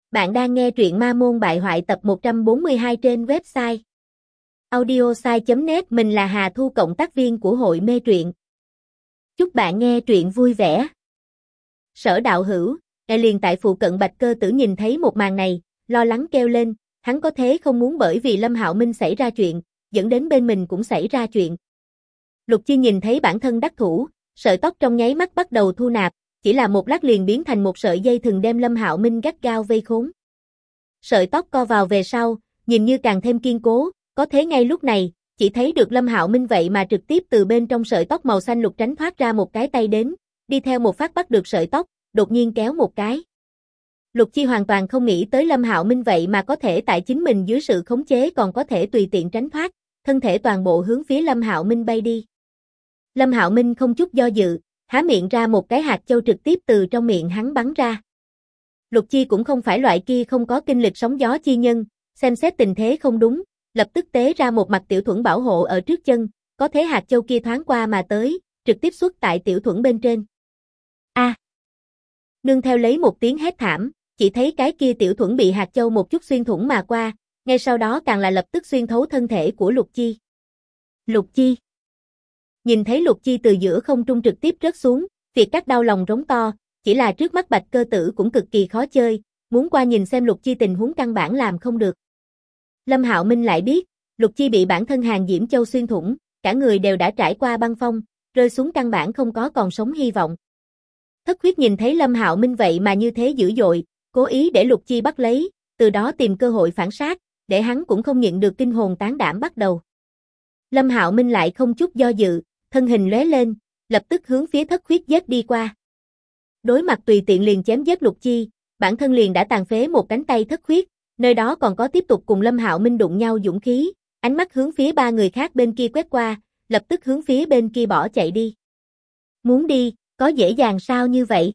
Bạn đang nghe truyện Ma Môn Bại Hoại tập 142 trên website audiosai.net. Mình là Hà Thu, cộng tác viên của hội mê truyện. Chúc bạn nghe truyện vui vẻ. Sở Đạo Hữu, liền tại phụ cận Bạch Cơ Tử nhìn thấy một màn này, lo lắng kêu lên, hắn có thế không muốn bởi vì Lâm Hạo Minh xảy ra chuyện, dẫn đến bên mình cũng xảy ra chuyện. Lục Chi nhìn thấy bản thân đắc thủ, sợi tóc trong nháy mắt bắt đầu thu nạp, chỉ là một lát liền biến thành một sợi dây thừng đem Lâm Hạo Minh gắt gao vây khốn. Sợi tóc co vào về sau, nhìn như càng thêm kiên cố, có thế ngay lúc này, chỉ thấy được Lâm Hạo Minh vậy mà trực tiếp từ bên trong sợi tóc màu xanh lục tránh thoát ra một cái tay đến, đi theo một phát bắt được sợi tóc, đột nhiên kéo một cái. Lục Chi hoàn toàn không nghĩ tới Lâm Hạo Minh vậy mà có thể tại chính mình dưới sự khống chế còn có thể tùy tiện tránh thoát, thân thể toàn bộ hướng phía Lâm Hạo Minh bay đi. Lâm Hạo Minh không chút do dự, há miệng ra một cái hạt châu trực tiếp từ trong miệng hắn bắn ra. Lục Chi cũng không phải loại kia không có kinh lịch sóng gió chi nhân, xem xét tình thế không đúng, lập tức tế ra một mặt tiểu thuẫn bảo hộ ở trước chân, có thế hạt châu kia thoáng qua mà tới, trực tiếp xuất tại tiểu thuẫn bên trên. A! Nương theo lấy một tiếng hét thảm, chỉ thấy cái kia tiểu thuẫn bị hạt châu một chút xuyên thủng mà qua, ngay sau đó càng là lập tức xuyên thấu thân thể của Lục Chi. Lục Chi! Nhìn thấy Lục Chi từ giữa không trung trực tiếp rớt xuống, Việt Các đau lòng rống to, chỉ là trước mắt Bạch Cơ Tử cũng cực kỳ khó chơi, muốn qua nhìn xem Lục Chi tình huống căn bản làm không được. Lâm Hạo Minh lại biết, Lục Chi bị bản thân Hàng Diễm Châu xuyên thủng, cả người đều đã trải qua băng phong, rơi xuống căn bản không có còn sống hy vọng. Thất Huyết nhìn thấy Lâm Hạo Minh vậy mà như thế dữ dội, cố ý để Lục Chi bắt lấy, từ đó tìm cơ hội phản sát, để hắn cũng không nhịn được kinh hồn tán đảm bắt đầu. Lâm Hạo Minh lại không chút do dự, thân hình lóe lên, lập tức hướng phía Thất Huyết giết đi qua. Đối mặt tùy tiện liền chém giết Lục Chi, bản thân liền đã tàn phế một cánh tay Thất Huyết, nơi đó còn có tiếp tục cùng Lâm Hạo Minh đụng nhau dũng khí, ánh mắt hướng phía ba người khác bên kia quét qua, lập tức hướng phía bên kia bỏ chạy đi. Muốn đi, có dễ dàng sao như vậy?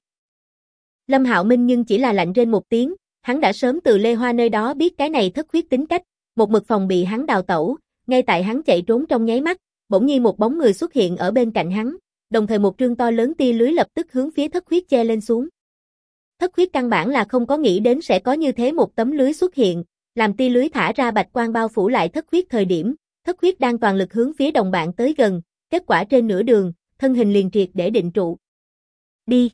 Lâm Hạo Minh nhưng chỉ là lạnh rên một tiếng, hắn đã sớm từ Lê Hoa nơi đó biết cái này Thất Huyết tính cách, một mực phòng bị hắn đào tẩu, ngay tại hắn chạy trốn trong nháy mắt, bỗng nhiên một bóng người xuất hiện ở bên cạnh hắn, đồng thời một trương to lớn tia lưới lập tức hướng phía Thất Huyết che lên xuống. Thất Huyết căn bản là không có nghĩ đến sẽ có như thế một tấm lưới xuất hiện, làm tia lưới thả ra bạch quang bao phủ lại Thất Huyết thời điểm, Thất Huyết đang toàn lực hướng phía đồng bạn tới gần, kết quả trên nửa đường, thân hình liền triệt để định trụ. Đi!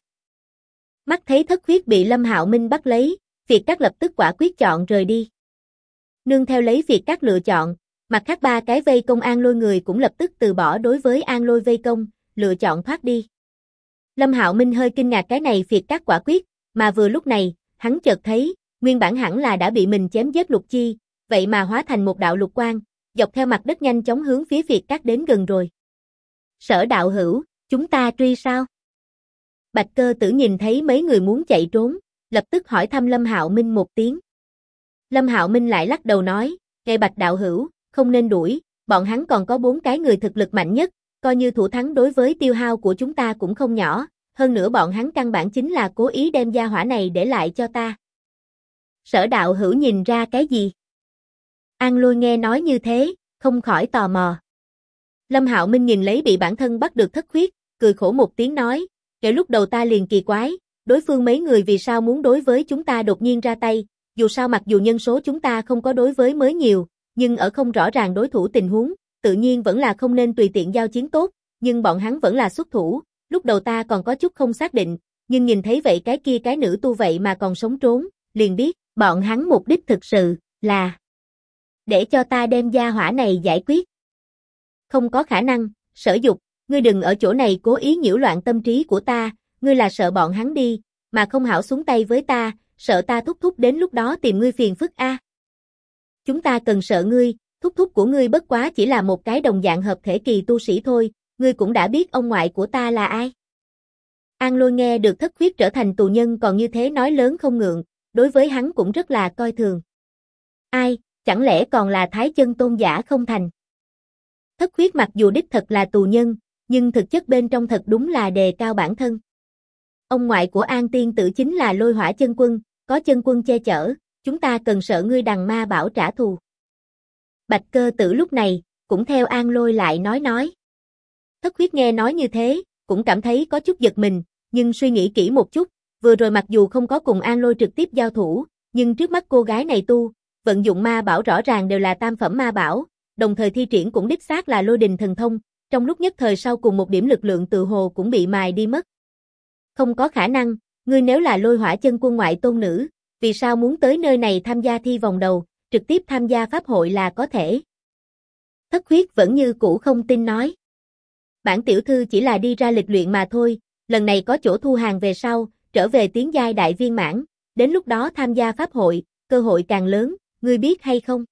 Mắt thấy Thất Huyết bị Lâm Hạo Minh bắt lấy, Việt Các lập tức quả quyết chọn rời đi. Nương theo lấy Việt Các lựa chọn, mặt khác ba cái vây công An Lôi người cũng lập tức từ bỏ đối với An Lôi vây công, lựa chọn thoát đi. Lâm Hạo Minh hơi kinh ngạc cái này Việt Các quả quyết, mà vừa lúc này, hắn chợt thấy, nguyên bản hẳn là đã bị mình chém giết Lục Chi, vậy mà hóa thành một đạo lục quang, dọc theo mặt đất nhanh chóng hướng phía Việt Các đến gần rồi. Sở Đạo Hữu, chúng ta truy sao? Bạch Cơ Tử nhìn thấy mấy người muốn chạy trốn, lập tức hỏi thăm Lâm Hạo Minh một tiếng. Lâm Hạo Minh lại lắc đầu nói, nghe Bạch Đạo Hữu, không nên đuổi, bọn hắn còn có 4 cái người thực lực mạnh nhất, coi như thủ thắng đối với tiêu hao của chúng ta cũng không nhỏ, hơn nữa bọn hắn căn bản chính là cố ý đem gia hỏa này để lại cho ta. Sở Đạo Hữu nhìn ra cái gì? An Lôi nghe nói như thế, không khỏi tò mò. Lâm Hạo Minh nhìn lấy bị bản thân bắt được Thất Huyết, cười khổ một tiếng nói, kể lúc đầu ta liền kỳ quái, đối phương mấy người vì sao muốn đối với chúng ta đột nhiên ra tay, dù sao mặc dù nhân số chúng ta không có đối với mới nhiều, nhưng ở không rõ ràng đối thủ tình huống, tự nhiên vẫn là không nên tùy tiện giao chiến tốt, nhưng bọn hắn vẫn là xuất thủ, lúc đầu ta còn có chút không xác định, nhưng nhìn thấy vậy cái kia cái nữ tu vậy mà còn sống trốn, liền biết, bọn hắn mục đích thực sự là để cho ta đem gia hỏa này giải quyết. Không có khả năng, Sở Dục, ngươi đừng ở chỗ này cố ý nhiễu loạn tâm trí của ta, ngươi là sợ bọn hắn đi, mà không hảo xuống tay với ta, sợ ta thúc thúc đến lúc đó tìm ngươi phiền phức a. Chúng ta cần sợ ngươi, thúc thúc của ngươi bất quá chỉ là một cái đồng dạng hợp thể kỳ tu sĩ thôi, ngươi cũng đã biết ông ngoại của ta là ai. An Lôi nghe được Thất Huyết trở thành tù nhân còn như thế nói lớn không ngượng, đối với hắn cũng rất là coi thường. Ai, chẳng lẽ còn là Thái Chân tôn giả không thành? Thất Huyết mặc dù đích thật là tù nhân, nhưng thực chất bên trong thật đúng là đề cao bản thân. Ông ngoại của An Tiên Tử chính là Lôi Hỏa Chân Quân, có chân quân che chở, chúng ta cần sợ ngươi Đằng Ma Bảo trả thù. Bạch Cơ Tử lúc này, cũng theo An Lôi lại nói. Thất Huyết nghe nói như thế, cũng cảm thấy có chút giật mình, nhưng suy nghĩ kỹ một chút, vừa rồi mặc dù không có cùng An Lôi trực tiếp giao thủ, nhưng trước mắt cô gái này vận dụng ma bảo rõ ràng đều là tam phẩm ma bảo, đồng thời thi triển cũng đích xác là lôi đình thần thông, trong lúc nhất thời sau cùng một điểm lực lượng tự hồ cũng bị mài đi mất. Không có khả năng, ngươi nếu là Lôi Hỏa Chân Quân ngoại tôn nữ, vì sao muốn tới nơi này tham gia thi vòng đầu, trực tiếp tham gia pháp hội là có thể. Thất Huyết vẫn như cũ không tin nói. Bản tiểu thư chỉ là đi ra lịch luyện mà thôi, lần này có chỗ thu hàng về sau, trở về tiến giai đại viên mãn, đến lúc đó tham gia pháp hội, cơ hội càng lớn, ngươi biết hay không?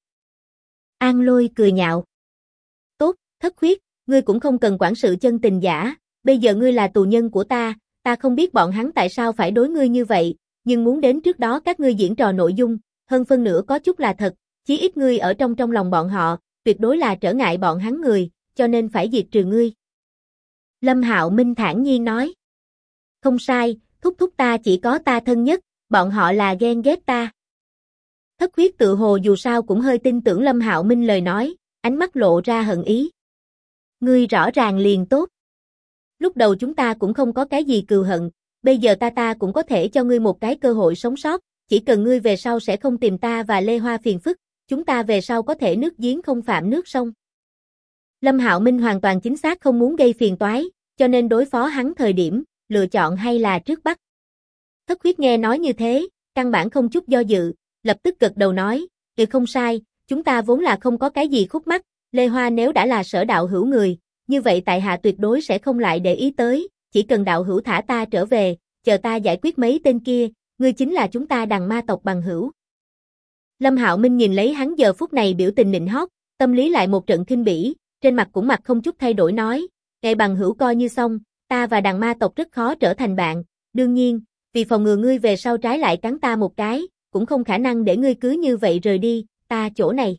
An Lôi cười nhạo. Tốt, Thất Huyết, ngươi cũng không cần quản sự chân tình giả, bây giờ ngươi là tù nhân của ta không biết bọn hắn tại sao phải đối ngươi như vậy, nhưng muốn đến trước đó các ngươi diễn trò nội dung, hơn phân nửa có chút là thật, chí ít ngươi ở trong lòng bọn họ, tuyệt đối là trở ngại bọn hắn người, cho nên phải diệt trừ ngươi. Lâm Hạo Minh thản nhiên nói. Không sai, thúc thúc ta chỉ có ta thân nhất, bọn họ là ghen ghét ta. Thất Huyết tự hồ dù sao cũng hơi tin tưởng Lâm Hạo Minh lời nói, ánh mắt lộ ra hận ý. Ngươi rõ ràng liền tốt. Lúc đầu chúng ta cũng không có cái gì cừu hận, bây giờ ta cũng có thể cho ngươi một cái cơ hội sống sót, chỉ cần ngươi về sau sẽ không tìm ta và Lê Hoa phiền phức, chúng ta về sau có thể nước giếng không phạm nước sông. Lâm Hạo Minh hoàn toàn chính xác không muốn gây phiền toái, cho nên đối phó hắn thời điểm, lựa chọn hay là trước bắt. Thất Huyết nghe nói như thế, căn bản không chút do dự, lập tức gật đầu nói, không sai, chúng ta vốn là không có cái gì khúc mắc, Lê Hoa nếu đã là Sở đạo hữu người, như vậy tại hạ tuyệt đối sẽ không lại để ý tới, chỉ cần đạo hữu thả ta trở về, chờ ta giải quyết mấy tên kia, ngươi chính là chúng ta Đằng Ma tộc bằng hữu. Lâm Hạo Minh nhìn lấy hắn giờ phút này biểu tình nịnh hót, tâm lý lại một trận khinh bỉ, trên mặt cũng mặt không chút thay đổi nói, "Ngài bằng hữu coi như xong, ta và Đằng Ma tộc rất khó trở thành bạn, đương nhiên, vì phòng ngừa ngươi về sau trái lại cắn ta một cái, cũng không khả năng để ngươi cứ như vậy rời đi, ta chỗ này."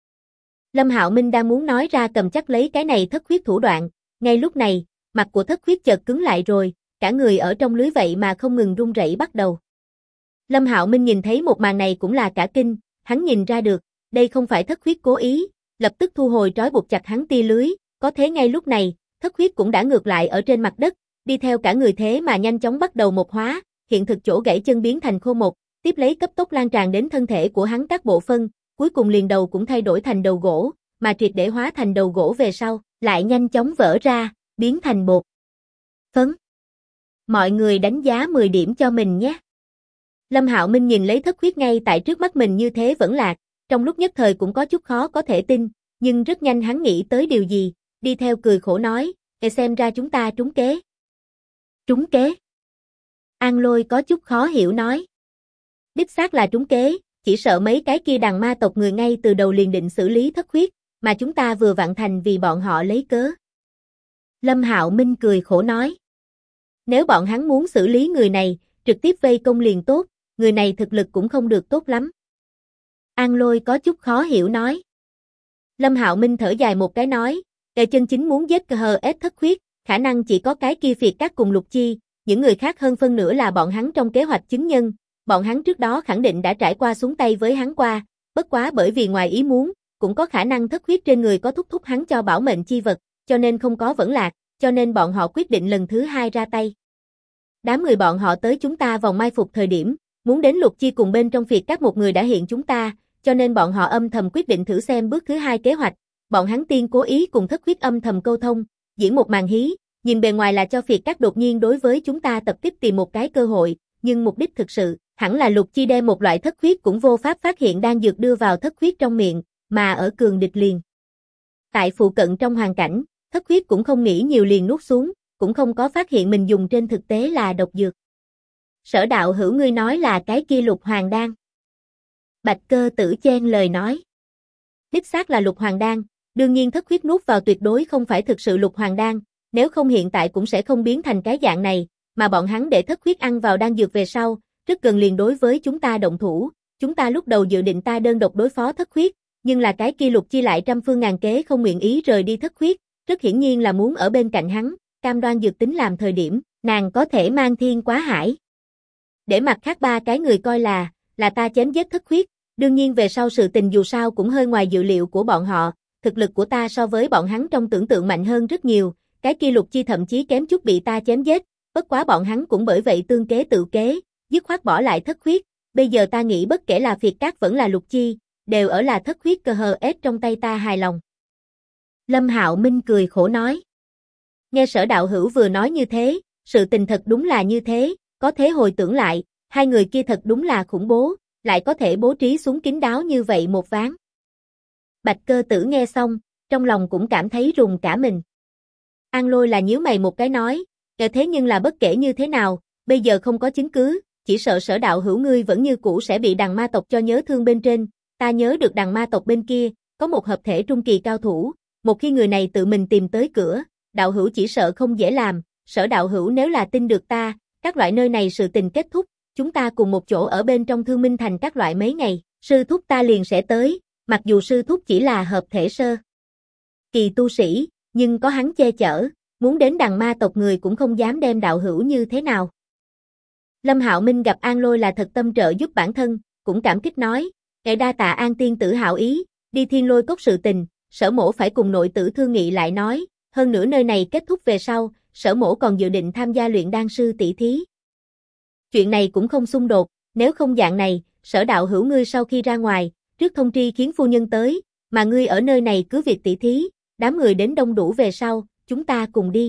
Lâm Hạo Minh đang muốn nói ra cầm chắc lấy cái này Thất Huyết thủ đoạn, ngay lúc này, mặt của Thất Huyết chợt cứng lại rồi, cả người ở trong lưới vậy mà không ngừng run rẩy bắt đầu. Lâm Hạo Minh nhìn thấy một màn này cũng là cả kinh, hắn nhìn ra được, đây không phải Thất Huyết cố ý, lập tức thu hồi trói buộc chặt hắn tia lưới, có thế ngay lúc này, Thất Huyết cũng đã ngược lại ở trên mặt đất, đi theo cả người thế mà nhanh chóng bắt đầu một hóa, hiện thực chỗ gãy chân biến thành khô một, tiếp lấy cấp tốc lan tràn đến thân thể của hắn các bộ phân, cuối cùng liền đầu cũng thay đổi thành đầu gỗ, mà triệt để hóa thành đầu gỗ về sau, lại nhanh chóng vỡ ra, biến thành bột phấn. Mọi người đánh giá 10 điểm cho mình nhé. Lâm Hạo Minh nhìn lấy Thất Huyết ngay tại trước mắt mình như thế vẫn lạc, trong lúc nhất thời cũng có chút khó có thể tin, nhưng rất nhanh hắn nghĩ tới điều gì, đi theo cười khổ nói, xem ra chúng ta trúng kế. Trúng kế? An Lôi có chút khó hiểu nói. Đích xác là trúng kế, chỉ sợ mấy cái kia Đằng Ma tộc người ngay từ đầu liền định xử lý Thất Huyết, mà chúng ta vừa vặn thành vì bọn họ lấy cớ. Lâm Hạo Minh cười khổ nói. Nếu bọn hắn muốn xử lý người này, trực tiếp vây công liền tốt, người này thực lực cũng không được tốt lắm. An Lôi có chút khó hiểu nói. Lâm Hạo Minh thở dài một cái nói, chân chính muốn giết HS Thất Huyết, khả năng chỉ có cái kia Phiệt Các cùng Lục Chi, những người khác hơn phân nửa là bọn hắn trong kế hoạch chứng nhân, bọn hắn trước đó khẳng định đã trải qua xuống tay với hắn qua, bất quá bởi vì ngoài ý muốn, cũng có khả năng Thất Huyết trên người có thúc hắn cho bảo mệnh chi vật, cho nên không có vẫn lạc, cho nên bọn họ quyết định lần thứ hai ra tay. Đám người bọn họ tới chúng ta vòng mai phục thời điểm, muốn đến Lục Chi cùng bên trong Phiệt Các một người đã hiện chúng ta, cho nên bọn họ âm thầm quyết định thử xem bước thứ hai kế hoạch, bọn hắn tiên cố ý cùng Thất Huyết âm thầm câu thông, diễn một màn hí, nhìn bề ngoài là cho Phiệt Các đột nhiên đối với chúng ta tập kích tìm một cái cơ hội, nhưng mục đích thực sự, hẳn là Lục Chi đem một loại Thất Huyết cũng vô pháp phát hiện đang dược đưa vào Thất Huyết trong miệng, mà ở cường địch liền. Tại phụ cận trong hoàn cảnh, Thất Huyết cũng không nghĩ nhiều liền nuốt xuống, cũng không có phát hiện mình dùng trên thực tế là độc dược. Sở đạo hữu ngươi nói là cái kia Lục Hoàng đan. Bạch Cơ Tử chen lời nói. Đích xác là Lục Hoàng đan, đương nhiên Thất Huyết nuốt vào tuyệt đối không phải thực sự Lục Hoàng đan, nếu không hiện tại cũng sẽ không biến thành cái dạng này, mà bọn hắn để Thất Huyết ăn vào đan dược về sau, rất gần liền đối với chúng ta động thủ, chúng ta lúc đầu dự định ta đơn độc đối phó Thất Huyết, nhưng là cái kia Lục Chi lại trăm phương ngàn kế không nguyện ý rời đi Thất Huyết, rất hiển nhiên là muốn ở bên cạnh hắn, cam đoan dược tính làm thời điểm, nàng có thể mang thiên quá hải. Để mặt khác ba cái người coi là ta chém giết Thất Huyết, đương nhiên về sau sự tình dù sao cũng hơi ngoài dự liệu của bọn họ, thực lực của ta so với bọn hắn trong tưởng tượng mạnh hơn rất nhiều, cái kia Lục Chi thậm chí kém chút bị ta chém giết, bất quá bọn hắn cũng bởi vậy tương kế tự kế, dứt khoát bỏ lại Thất Huyết, bây giờ ta nghĩ bất kể là Việt Cát vẫn là Lục Chi, đều ở là thất huyết cơ hờ ết trong tay ta hài lòng. Lâm Hạo Minh cười khổ nói. Nghe Sở đạo hữu vừa nói như thế, sự tình thật đúng là như thế, có thế hồi tưởng lại, hai người kia thật đúng là khủng bố, lại có thể bố trí súng kín đáo như vậy một ván. Bạch Cơ Tử nghe xong, trong lòng cũng cảm thấy rùng cả mình. An Lôi là nhíu mày một cái nói, thế nhưng là bất kể như thế nào, bây giờ không có chứng cứ, chỉ sợ Sở đạo hữu ngươi vẫn như cũ sẽ bị đằng ma tộc cho nhớ thương bên trên, ta nhớ được đằng ma tộc bên kia, có một hợp thể trung kỳ cao thủ, một khi người này tự mình tìm tới cửa, đạo hữu chỉ sợ không dễ làm, Sở đạo hữu nếu là tin được ta, các loại nơi này sự tình kết thúc, chúng ta cùng một chỗ ở bên trong Thương Minh Thành các loại mấy ngày, sư thúc ta liền sẽ tới, mặc dù sư thúc chỉ là hợp thể sơ kỳ tu sĩ, nhưng có hắn che chở, muốn đến đằng ma tộc người cũng không dám đem đạo hữu như thế nào. Lâm Hạo Minh gặp An Lôi là thật tâm trợ giúp bản thân, cũng cảm kích nói, đa tạ An tiên tử hảo ý, đi Thiên Lôi Cốc sự tình, Sở mỗ phải cùng nội tử thương nghị lại nói, hơn nữa nơi này kết thúc về sau, Sở mỗ còn dự định tham gia luyện đan sư tỷ thí. Chuyện này cũng không xung đột, nếu không dạng này, Sở đạo hữu ngươi sau khi ra ngoài, trước thông tri khiến phu nhân tới, mà ngươi ở nơi này cứ việc tỷ thí, đám người đến đông đủ về sau, chúng ta cùng đi.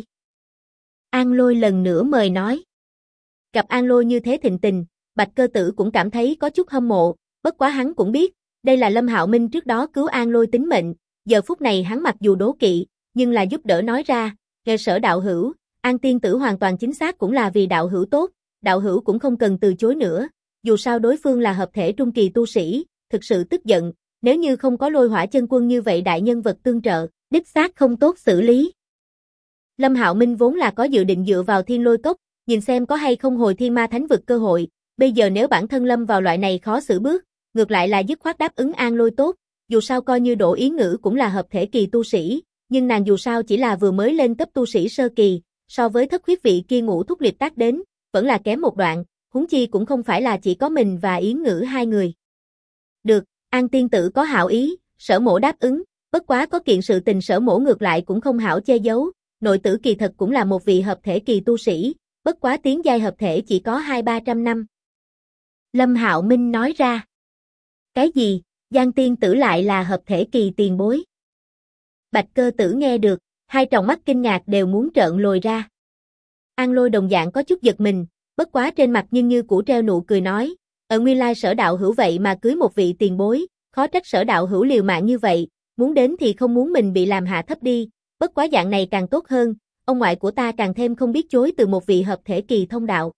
An Lôi lần nữa mời nói. Gặp An Lôi như thế thịnh tình, Bạch Cơ Tử cũng cảm thấy có chút hâm mộ, bất quá hắn cũng biết, đây là Lâm Hạo Minh trước đó cứu An Lôi tính mệnh, giờ phút này hắn mặc dù đố kỵ, nhưng là giúp đỡ nói ra, nghe Sở đạo hữu, An tiên tử hoàn toàn chính xác cũng là vì đạo hữu tốt, đạo hữu cũng không cần từ chối nữa, dù sao đối phương là hợp thể trung kỳ tu sĩ, thực sự tức giận, nếu như không có Lôi Hỏa chân quân như vậy đại nhân vật tương trợ, đích xác không tốt xử lý. Lâm Hạo Minh vốn là có dự định dựa vào Thiên Lôi Cốc, nhìn xem có hay không hồi Thiên Ma Thánh vực cơ hội, bây giờ nếu bản thân lâm vào loại này khó xử bước, ngược lại là dứt khoát đáp ứng An Lôi tốt, dù sao coi như Đỗ Yến Ngữ cũng là hợp thể kỳ tu sĩ, nhưng nàng dù sao chỉ là vừa mới lên cấp tu sĩ sơ kỳ, so với thất huyết vị kia Ngũ Thúc Liệt tác đến, vẫn là kém một đoạn, huống chi cũng không phải là chỉ có mình và Yến Ngữ hai người. Được, An tiên tử có hảo ý, Sở mỗ đáp ứng, bất quá có kiện sự tình Sở mỗ ngược lại cũng không hảo che giấu, nội tử kỳ thật cũng là một vị hợp thể kỳ tu sĩ, bất quá tiến giai hợp thể chỉ có 200-300 năm. Lâm Hạo Minh nói ra. Cái gì, Giang tiên tử lại là hợp thể kỳ tiền bối? Bạch Cơ Tử nghe được, hai tròng mắt kinh ngạc đều muốn trợn lồi ra. An Lôi đồng dạng có chút giật mình, bất quá trên mặt nhưng như cũ treo nụ cười nói, ở nguyên lai Sở đạo hữu vậy mà cưới một vị tiền bối, khó trách Sở đạo hữu liều mạng như vậy, muốn đến thì không muốn mình bị làm hạ thấp đi, bất quá dạng này càng tốt hơn, ông ngoại của ta càng thêm không biết chối từ một vị hợp thể kỳ thông đạo.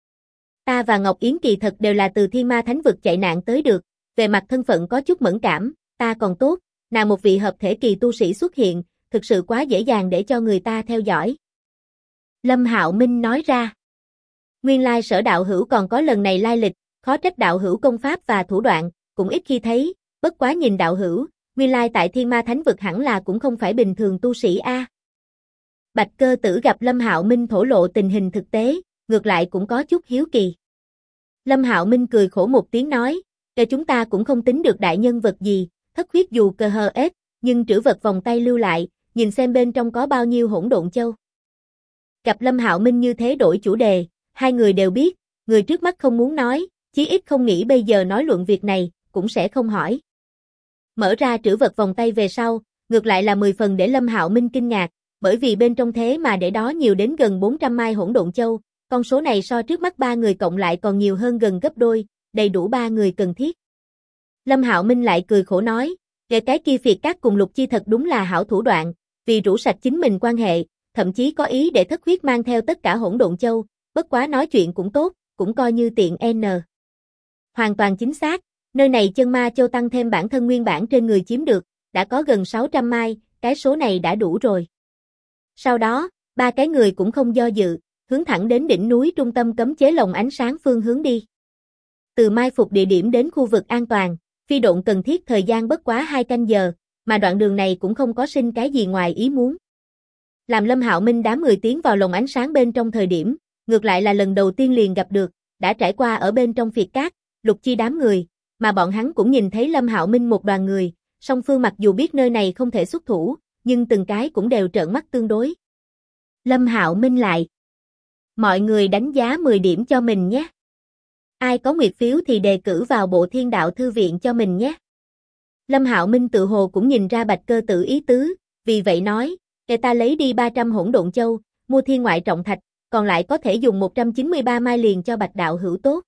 Ta và Ngọc Yến kỳ thật đều là từ Thiên Ma Thánh vực chạy nạn tới được, về mặt thân phận có chút mẫn cảm, ta còn tốt, nào một vị hợp thể kỳ tu sĩ xuất hiện, thực sự quá dễ dàng để cho người ta theo dõi. Lâm Hạo Minh nói ra. Nguyên lai Sở đạo hữu còn có lần này lai lịch, khó trách đạo hữu công pháp và thủ đoạn, cũng ít khi thấy, bất quá nhìn đạo hữu, nguyên lai tại Thiên Ma Thánh vực hẳn là cũng không phải bình thường tu sĩ a. Bạch Cơ Tử gặp Lâm Hạo Minh thổ lộ tình hình thực tế, ngược lại cũng có chút hiếu kỳ. Lâm Hạo Minh cười khổ một tiếng nói, chúng ta cũng không tính được đại nhân vật gì, thất huyết dù cơ hờ ết, nhưng trữ vật vòng tay lưu lại, nhìn xem bên trong có bao nhiêu hỗn độn châu. Gặp Lâm Hạo Minh như thế đổi chủ đề, hai người đều biết, người trước mắt không muốn nói, chí ít không nghĩ bây giờ nói luận việc này, cũng sẽ không hỏi. Mở ra trữ vật vòng tay về sau, ngược lại là 10 phần để Lâm Hạo Minh kinh ngạc, bởi vì bên trong thế mà để đó nhiều đến gần 400 mai hỗn độn châu, con số này so trước mắt ba người cộng lại còn nhiều hơn gần gấp đôi, đầy đủ ba người cần thiết. Lâm Hạo Minh lại cười khổ nói, cái kia Việt Cát cùng Lục Chi thật đúng là hảo thủ đoạn, vì rũ sạch chính mình quan hệ, thậm chí có ý để thất huyết mang theo tất cả hỗn độn châu, bất quá nói chuyện cũng tốt, cũng coi như tiện N. Hoàn toàn chính xác, nơi này chân ma châu tăng thêm bản thân nguyên bản trên người chiếm được, đã có gần 600 mai, cái số này đã đủ rồi. Sau đó, ba cái người cũng không do dự, hướng thẳng đến đỉnh núi trung tâm cấm chế lồng ánh sáng phương hướng đi. Từ mai phục địa điểm đến khu vực an toàn, phi độn cần thiết thời gian bất quá 2 canh giờ, mà đoạn đường này cũng không có sinh cái gì ngoài ý muốn. Làm Lâm Hạo Minh đám người tiến vào lồng ánh sáng bên trong thời điểm, ngược lại là lần đầu tiên liền gặp được, đã trải qua ở bên trong Việt Cát, Lục Chi đám người, mà bọn hắn cũng nhìn thấy Lâm Hạo Minh một đoàn người, song phương mặc dù biết nơi này không thể xuất thủ, nhưng từng cái cũng đều trợn mắt tương đối. Lâm Hạo Minh lại. Mọi người đánh giá 10 điểm cho mình nhé. Ai có nguyệt phiếu thì đề cử vào Bộ Thiên Đạo Thư viện cho mình nhé. Lâm Hạo Minh tự hồ cũng nhìn ra Bạch Cơ Tử ý tứ, vì vậy nói, "Kẻ ta lấy đi 300 hỗn độn châu, mua thiên ngoại trọng thạch, còn lại có thể dùng 193 mai liền cho Bạch đạo hữu tốt."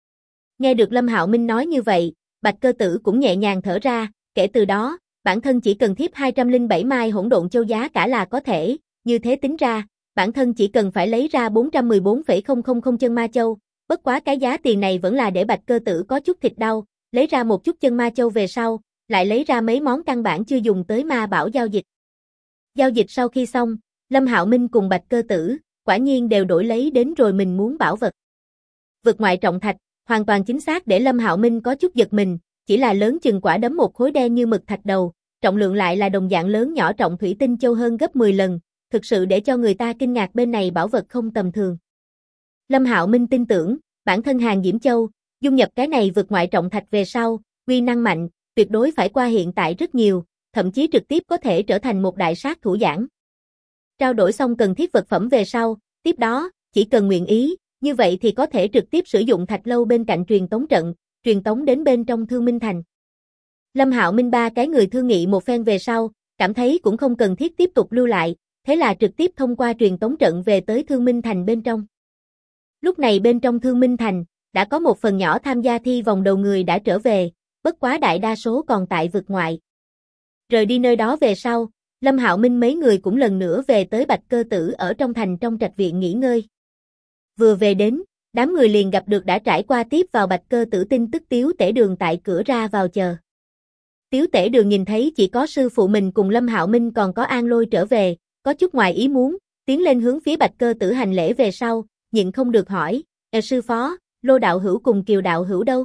Nghe được Lâm Hạo Minh nói như vậy, Bạch Cơ Tử cũng nhẹ nhàng thở ra, kể từ đó, bản thân chỉ cần thiếp 207 mai hỗn độn châu giá cả là có thể, như thế tính ra, bản thân chỉ cần phải lấy ra 414,000 chân ma châu, bất quá cái giá tiền này vẫn là để Bạch Cơ Tử có chút thịt đau, lấy ra một chút chân ma châu về sau, lại lấy ra mấy món căn bản chưa dùng tới ma bảo giao dịch. Giao dịch sau khi xong, Lâm Hạo Minh cùng Bạch Cơ Tử, quả nhiên đều đổi lấy đến rồi mình muốn bảo vật. Vực ngoại trọng thạch, hoàn toàn chính xác để Lâm Hạo Minh có chút giật mình, chỉ là lớn chừng quả đấm một khối đen như mực thạch đầu, trọng lượng lại là đồng dạng lớn nhỏ trọng thủy tinh châu hơn gấp 10 lần, thực sự để cho người ta kinh ngạc bên này bảo vật không tầm thường. Lâm Hạo Minh tin tưởng, bản thân hàng Diễm Châu, dung nhập cái này vực ngoại trọng thạch về sau, uy năng mạnh, tuyệt đối phải qua hiện tại rất nhiều, thậm chí trực tiếp có thể trở thành một đại sát thủ giảng. Trao đổi xong cần thiết vật phẩm về sau, tiếp đó, chỉ cần nguyện ý, như vậy thì có thể trực tiếp sử dụng thạch lâu bên cạnh truyền tống trận, truyền tống đến bên trong Thương Minh Thành. Lâm Hạo Minh ba cái người thương nghị một phen về sau, cảm thấy cũng không cần thiết tiếp tục lưu lại, thế là trực tiếp thông qua truyền tống trận về tới Thương Minh Thành bên trong. Lúc này bên trong Thương Minh Thành, đã có một phần nhỏ tham gia thi vòng đầu người đã trở về, bất quá đại đa số còn tại vực ngoại. Rời đi nơi đó về sau, Lâm Hạo Minh mấy người cũng lần nữa về tới Bạch Cơ Tử ở trong thành trong trạch viện nghỉ ngơi. Vừa về đến, đám người liền gặp được đã trải qua tiếp vào Bạch Cơ Tử tin tức Tiếu Tể Đường tại cửa ra vào chờ. Tiếu Tể Đường nhìn thấy chỉ có sư phụ mình cùng Lâm Hạo Minh còn có An Lôi trở về, có chút ngoài ý muốn, tiến lên hướng phía Bạch Cơ Tử hành lễ về sau, nhịn không được hỏi, sư phó, Lô đạo hữu cùng Kiều đạo hữu đâu?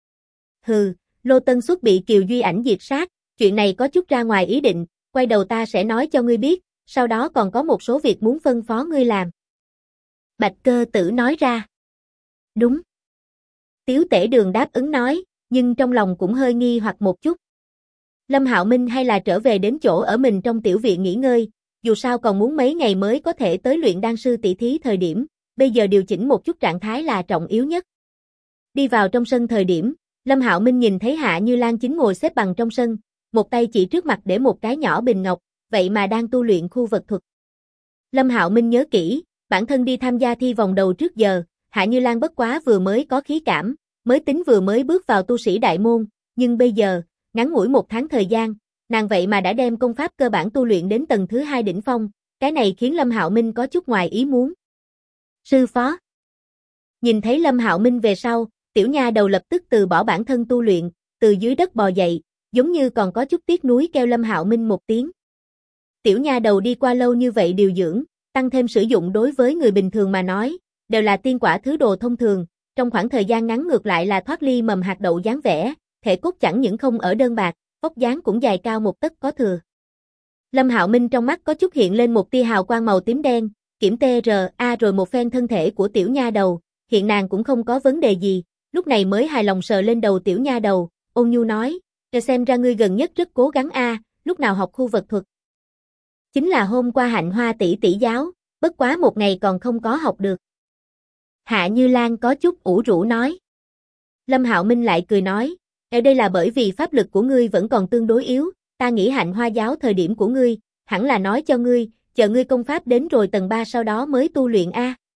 Hừ, Lô Tân Xuất bị Kiều Duy Ảnh diệt sát, chuyện này có chút ra ngoài ý định, quay đầu ta sẽ nói cho ngươi biết, sau đó còn có một số việc muốn phân phó ngươi làm. Bạch Cơ Tử nói ra. Đúng. Tiếu Tể Đường đáp ứng nói, nhưng trong lòng cũng hơi nghi hoặc một chút. Lâm Hạo Minh hay là trở về đến chỗ ở mình trong tiểu viện nghỉ ngơi, dù sao còn muốn mấy ngày mới có thể tới luyện đan sư tỷ thí thời điểm, bây giờ điều chỉnh một chút trạng thái là trọng yếu nhất. Đi vào trong sân thời điểm, Lâm Hạo Minh nhìn thấy Hạ Như Lan chính ngồi xếp bằng trong sân, một tay chỉ trước mặt để một cái nhỏ bình ngọc, vậy mà đang tu luyện khu vật thuật. Lâm Hạo Minh nhớ kỹ, bản thân đi tham gia thi vòng đầu trước giờ, Hạ Như Lan bất quá vừa mới có khí cảm, mới tính vừa mới bước vào tu sĩ đại môn, nhưng bây giờ, ngắn ngủi một tháng thời gian, nàng vậy mà đã đem công pháp cơ bản tu luyện đến tầng thứ 2 đỉnh phong, cái này khiến Lâm Hạo Minh có chút ngoài ý muốn. Sư phó. Nhìn thấy Lâm Hạo Minh về sau, tiểu nha đầu lập tức từ bỏ bản thân tu luyện, từ dưới đất bò dậy, giống như còn có chút tiếc nuối kêu Lâm Hạo Minh một tiếng. Tiểu nha đầu đi qua lâu như vậy điều dưỡng, tăng thêm sử dụng đối với người bình thường mà nói, đều là tiên quả thứ đồ thông thường, trong khoảng thời gian ngắn ngược lại là thoát ly mầm hạt đậu dáng vẻ, thể cốt chẳng những không ở đơn bạc, vóc dáng cũng dài cao một tấc có thừa. Lâm Hạo Minh trong mắt có chút hiện lên một tia hào quang màu tím đen, kiểm TRA rồi một phen thân thể của tiểu nha đầu, hiện nàng cũng không có vấn đề gì, lúc này mới hài lòng sờ lên đầu tiểu nha đầu, ôn nhu nói, xem ra ngươi gần nhất rất cố gắng lúc nào học khu vật thuật. Chính là hôm qua Hạnh Hoa tỷ tỷ giáo, bất quá một ngày còn không có học được. Hạ Như Lan có chút ủ rũ nói. Lâm Hạo Minh lại cười nói, đây là bởi vì pháp lực của ngươi vẫn còn tương đối yếu, ta nghĩ Hạnh Hoa giáo thời điểm của ngươi, hẳn là nói cho ngươi, chờ ngươi công pháp đến rồi tầng 3 sau đó mới tu luyện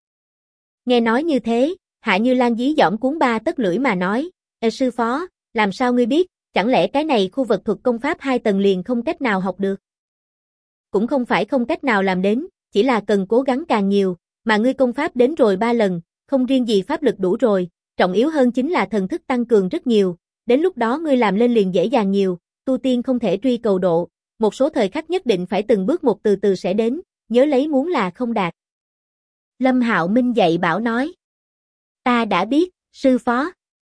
Nghe nói như thế, Hạ Như Lan dí dỏm cuốn ba tấc lưỡi mà nói, sư phó, làm sao ngươi biết, chẳng lẽ cái này khu vật thuật công pháp 2 tầng liền không cách nào học được? Cũng không phải không cách nào làm đến, chỉ là cần cố gắng càng nhiều, mà ngươi công pháp đến rồi 3 lần, không riêng gì pháp lực đủ rồi, trọng yếu hơn chính là thần thức tăng cường rất nhiều, đến lúc đó ngươi làm lên liền dễ dàng nhiều, tu tiên không thể truy cầu độ, một số thời khắc nhất định phải từng bước một từ từ sẽ đến, nhớ lấy muốn là không đạt. Lâm Hạo Minh dạy bảo nói. Ta đã biết, sư phó.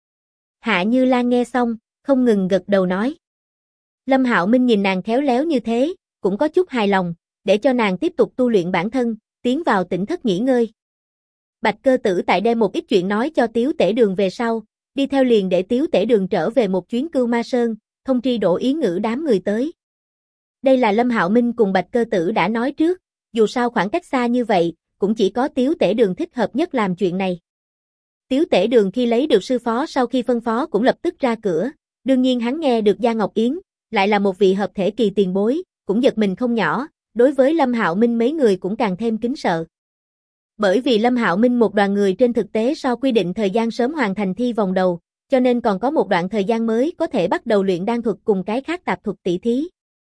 Hạ Như Lan nghe xong, không ngừng gật đầu nói. Lâm Hạo Minh nhìn nàng khéo léo như thế, cũng có chút hài lòng, để cho nàng tiếp tục tu luyện bản thân, tiến vào tỉnh thất nghỉ ngơi. Bạch Cơ Tử tại đem một ít chuyện nói cho Tiếu Tể Đường về sau, đi theo liền để Tiếu Tể Đường trở về một chuyến Cưu Ma Sơn, thông tri Đỗ Yến Ngữ đám người tới. Đây là Lâm Hạo Minh cùng Bạch Cơ Tử đã nói trước, dù sao khoảng cách xa như vậy, cũng chỉ có Tiếu Tể Đường thích hợp nhất làm chuyện này. Tiếu Tể Đường khi lấy được sư phó sau khi phân phó cũng lập tức ra cửa, đương nhiên hắn nghe được Gia Ngọc Yến, lại là một vị hợp thể kỳ tiền bối, cũng giật mình không nhỏ, đối với Lâm Hạo Minh mấy người cũng càng thêm kính sợ. Bởi vì Lâm Hạo Minh một đoàn người trên thực tế so quy định thời gian sớm hoàn thành thi vòng đầu, cho nên còn có một đoạn thời gian mới có thể bắt đầu luyện đan thuật cùng cái khác tạp thuật tỷ thí.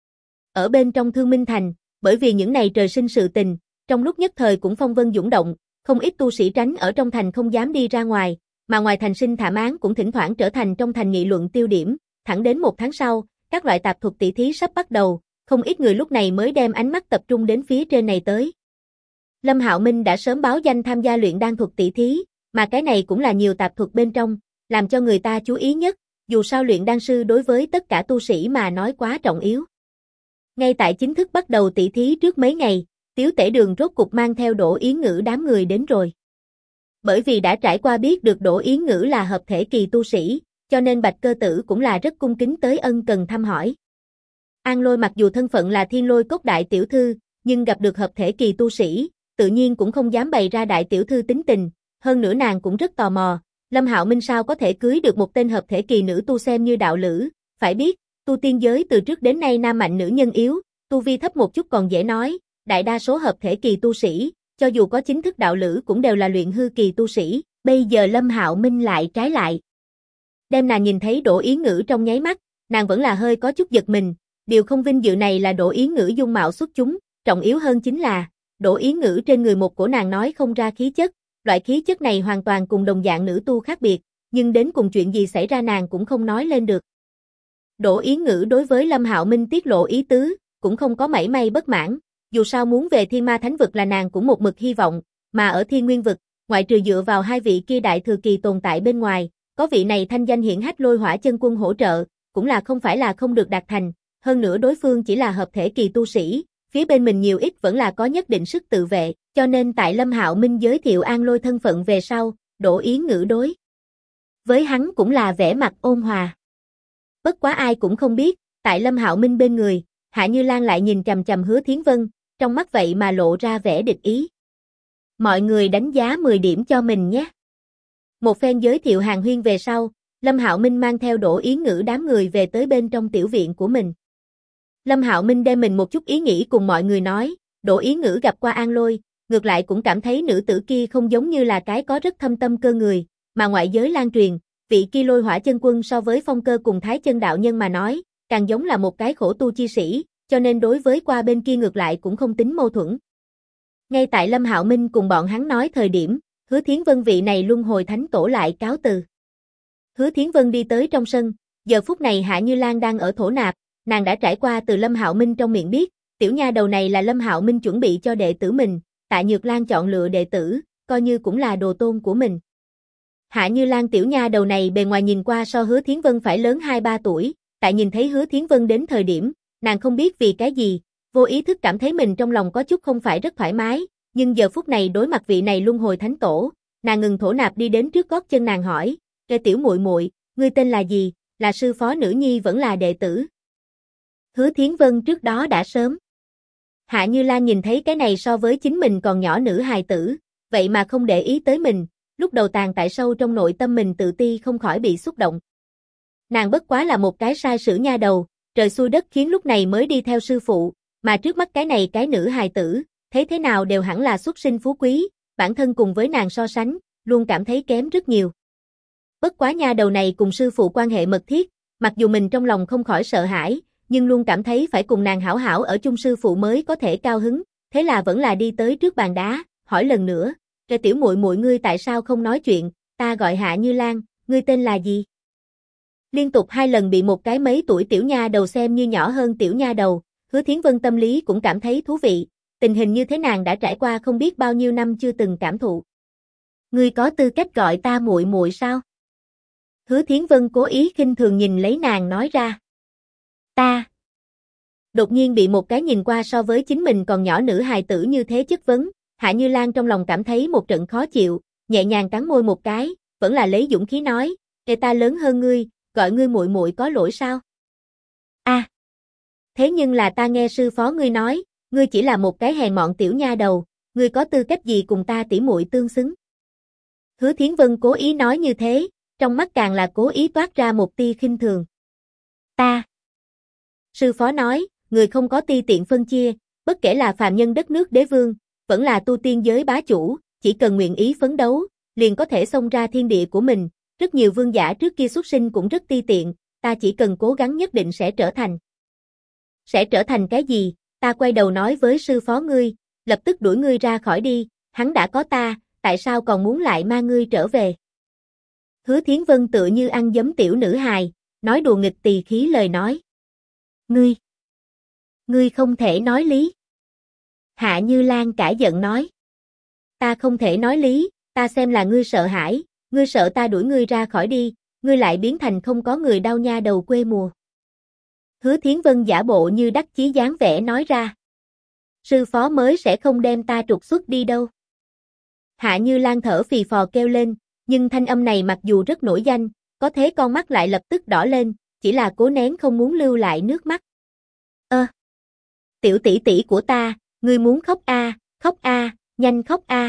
Ở bên trong Thương Minh Thành, bởi vì những này trời sinh sự tình, trong lúc nhất thời cũng phong vân dũng động, không ít tu sĩ tránh ở trong thành không dám đi ra ngoài, mà ngoài thành sinh thảm án cũng thỉnh thoảng trở thành trong thành nghị luận tiêu điểm, thẳng đến một tháng sau, các loại tạp thuật tỷ thí sắp bắt đầu, không ít người lúc này mới đem ánh mắt tập trung đến phía trên này tới. Lâm Hạo Minh đã sớm báo danh tham gia luyện đan thuật tỷ thí, mà cái này cũng là nhiều tạp thuật bên trong, làm cho người ta chú ý nhất, dù sao luyện đan sư đối với tất cả tu sĩ mà nói quá trọng yếu. Ngay tại chính thức bắt đầu tỷ thí trước mấy ngày, Tiếu Tể Đường rốt cục mang theo Đỗ Yến Ngữ đám người đến rồi. Bởi vì đã trải qua biết được Đỗ Yến Ngữ là hợp thể kỳ tu sĩ, cho nên Bạch Cơ Tử cũng là rất cung kính tới ân cần thăm hỏi. An Lôi mặc dù thân phận là Thiên Lôi Cốc đại tiểu thư, nhưng gặp được hợp thể kỳ tu sĩ, tự nhiên cũng không dám bày ra đại tiểu thư tính tình, hơn nữa nàng cũng rất tò mò, Lâm Hạo Minh sao có thể cưới được một tên hợp thể kỳ nữ tu xem như đạo lữ, phải biết, tu tiên giới từ trước đến nay nam mạnh nữ nhân yếu, tu vi thấp một chút còn dễ nói, đại đa số hợp thể kỳ tu sĩ, cho dù có chính thức đạo lữ cũng đều là luyện hư kỳ tu sĩ, bây giờ Lâm Hạo Minh lại trái lại. Đem nàng nhìn thấy Đỗ Yến Ngữ trong nháy mắt, nàng vẫn là hơi có chút giật mình, điều không vinh dự này là Đỗ Yến Ngữ dung mạo xuất chúng, trọng yếu hơn chính là, Đỗ Yến Ngữ trên người một của nàng nói không ra khí chất, loại khí chất này hoàn toàn cùng đồng dạng nữ tu khác biệt, nhưng đến cùng chuyện gì xảy ra nàng cũng không nói lên được. Đỗ Yến Ngữ đối với Lâm Hạo Minh tiết lộ ý tứ, cũng không có mảy may bất mãn, dù sao muốn về Thiên Ma Thánh Vực là nàng cũng một mực hy vọng, mà ở Thiên Nguyên Vực, ngoại trừ dựa vào hai vị kia đại thừa kỳ tồn tại bên ngoài, có vị này thanh danh hiển hách Lôi Hỏa Chân Quân hỗ trợ, cũng là không phải là không được đạt thành, hơn nữa đối phương chỉ là hợp thể kỳ tu sĩ, phía bên mình nhiều ít vẫn là có nhất định sức tự vệ, cho nên tại Lâm Hạo Minh giới thiệu An Lôi thân phận về sau, Đỗ Yến Ngữ đối với hắn cũng là vẻ mặt ôn hòa. Bất quá ai cũng không biết, tại Lâm Hạo Minh bên người, Hạ Như Lan lại nhìn chằm chằm Hứa Thiến Vân, trong mắt vậy mà lộ ra vẻ địch ý. Mọi người đánh giá 10 điểm cho mình nhé. Một phen giới thiệu hàng huyên về sau, Lâm Hạo Minh mang theo Đỗ Yến Ngữ đám người về tới bên trong tiểu viện của mình. Lâm Hạo Minh đem mình một chút ý nghĩ cùng mọi người nói, Đỗ Yến Ngữ gặp qua An Lôi, ngược lại cũng cảm thấy nữ tử kia không giống như là cái có rất thâm tâm cơ người, mà ngoại giới lan truyền, vị kia Lôi Hỏa Chân Quân so với Phong Cơ cùng Thái Chân đạo nhân mà nói, càng giống là một cái khổ tu chi sĩ, cho nên đối với qua bên kia ngược lại cũng không tính mâu thuẫn. Ngay tại Lâm Hạo Minh cùng bọn hắn nói thời điểm, Hứa Thiến Vân vị này luân hồi thánh tổ lại cáo từ. Hứa Thiến Vân đi tới trong sân, giờ phút này Hạ Như Lan đang ở thổ nạp, nàng đã trải qua từ Lâm Hạo Minh trong miệng biết, tiểu nha đầu này là Lâm Hạo Minh chuẩn bị cho đệ tử mình, Tạ Nhược Lan chọn lựa đệ tử, coi như cũng là đồ tôn của mình. Hạ Như Lan tiểu nha đầu này bề ngoài nhìn qua so Hứa Thiến Vân phải lớn 2-3 tuổi, tại nhìn thấy Hứa Thiến Vân đến thời điểm, nàng không biết vì cái gì, vô ý thức cảm thấy mình trong lòng có chút không phải rất thoải mái, nhưng giờ phút này đối mặt vị này luân hồi thánh tổ, nàng ngừng thổ nạp đi đến trước gót chân nàng hỏi, "Kẻ tiểu muội muội, ngươi tên là gì, là sư phó nữ nhi vẫn là đệ tử?" Hứa Thiến Vân trước đó đã sớm. Hạ Như Lan nhìn thấy cái này so với chính mình còn nhỏ nữ hài tử, vậy mà không để ý tới mình, lúc đầu tàn tại sâu trong nội tâm mình tự ti không khỏi bị xúc động. Nàng bất quá là một cái sai sử nha đầu, trời xui đất khiến lúc này mới đi theo sư phụ, mà trước mắt cái này cái nữ hài tử, thấy thế nào đều hẳn là xuất sinh phú quý, bản thân cùng với nàng so sánh, luôn cảm thấy kém rất nhiều. Bất quá nha đầu này cùng sư phụ quan hệ mật thiết, mặc dù mình trong lòng không khỏi sợ hãi, nhưng luôn cảm thấy phải cùng nàng hảo hảo ở chung sư phụ mới có thể cao hứng, thế là vẫn là đi tới trước bàn đá, hỏi lần nữa, "Kẻ tiểu muội muội ngươi tại sao không nói chuyện, ta gọi Hạ Như Lan, ngươi tên là gì?" Liên tục 2 lần bị một cái mấy tuổi tiểu nha đầu xem như nhỏ hơn tiểu nha đầu, Hứa Thiến Vân tâm lý cũng cảm thấy thú vị, tình hình như thế nàng đã trải qua không biết bao nhiêu năm chưa từng cảm thụ. "Ngươi có tư cách gọi ta muội muội sao?" Hứa Thiến Vân cố ý khinh thường nhìn lấy nàng nói ra. "Ta." Đột nhiên bị một cái nhìn qua so với chính mình còn nhỏ nữ hài tử như thế chất vấn, Hạ Như Lan trong lòng cảm thấy một trận khó chịu, nhẹ nhàng cắn môi một cái, vẫn là lấy dũng khí nói, "Kẻ ta lớn hơn ngươi, gọi ngươi muội muội có lỗi sao?" "A, thế nhưng là ta nghe sư phó ngươi nói, ngươi chỉ là một cái hèn mọn tiểu nha đầu, ngươi có tư cách gì cùng ta tỉ muội tương xứng?" Hứa Thiến Vân cố ý nói như thế, trong mắt càng là cố ý toát ra một tia khinh thường. Ta. Sư phó nói, người không có ti tiện phân chia, bất kể là phàm nhân đất nước đế vương, vẫn là tu tiên giới bá chủ, chỉ cần nguyện ý phấn đấu, liền có thể xông ra thiên địa của mình, rất nhiều vương giả trước kia xuất sinh cũng rất ti tiện, ta chỉ cần cố gắng nhất định sẽ trở thành. Sẽ trở thành cái gì? Ta quay đầu nói với sư phó ngươi, lập tức đuổi ngươi ra khỏi đi, hắn đã có ta, tại sao còn muốn lại mang ngươi trở về? Hứa Thiến Vân tựa như ăn giấm tiểu nữ hài, nói đùa nghịch tỳ khí lời nói. Ngươi không thể nói lý. Hạ Như Lan cãi giận nói. Ta không thể nói lý, ta xem là ngươi sợ hãi, ngươi sợ ta đuổi ngươi ra khỏi đi, ngươi lại biến thành không có người đau nha đầu quê mùa. Hứa Thiến Vân giả bộ như đắc chí dáng vẻ nói ra. Sư phó mới sẽ không đem ta trục xuất đi đâu. Hạ Như Lan thở phì phò kêu lên, nhưng thanh âm này mặc dù rất nổi danh, có thế con mắt lại lập tức đỏ lên, chỉ là cố nén không muốn lưu lại nước mắt. Tiểu tỷ tỷ của ta, ngươi muốn khóc a, nhanh khóc a.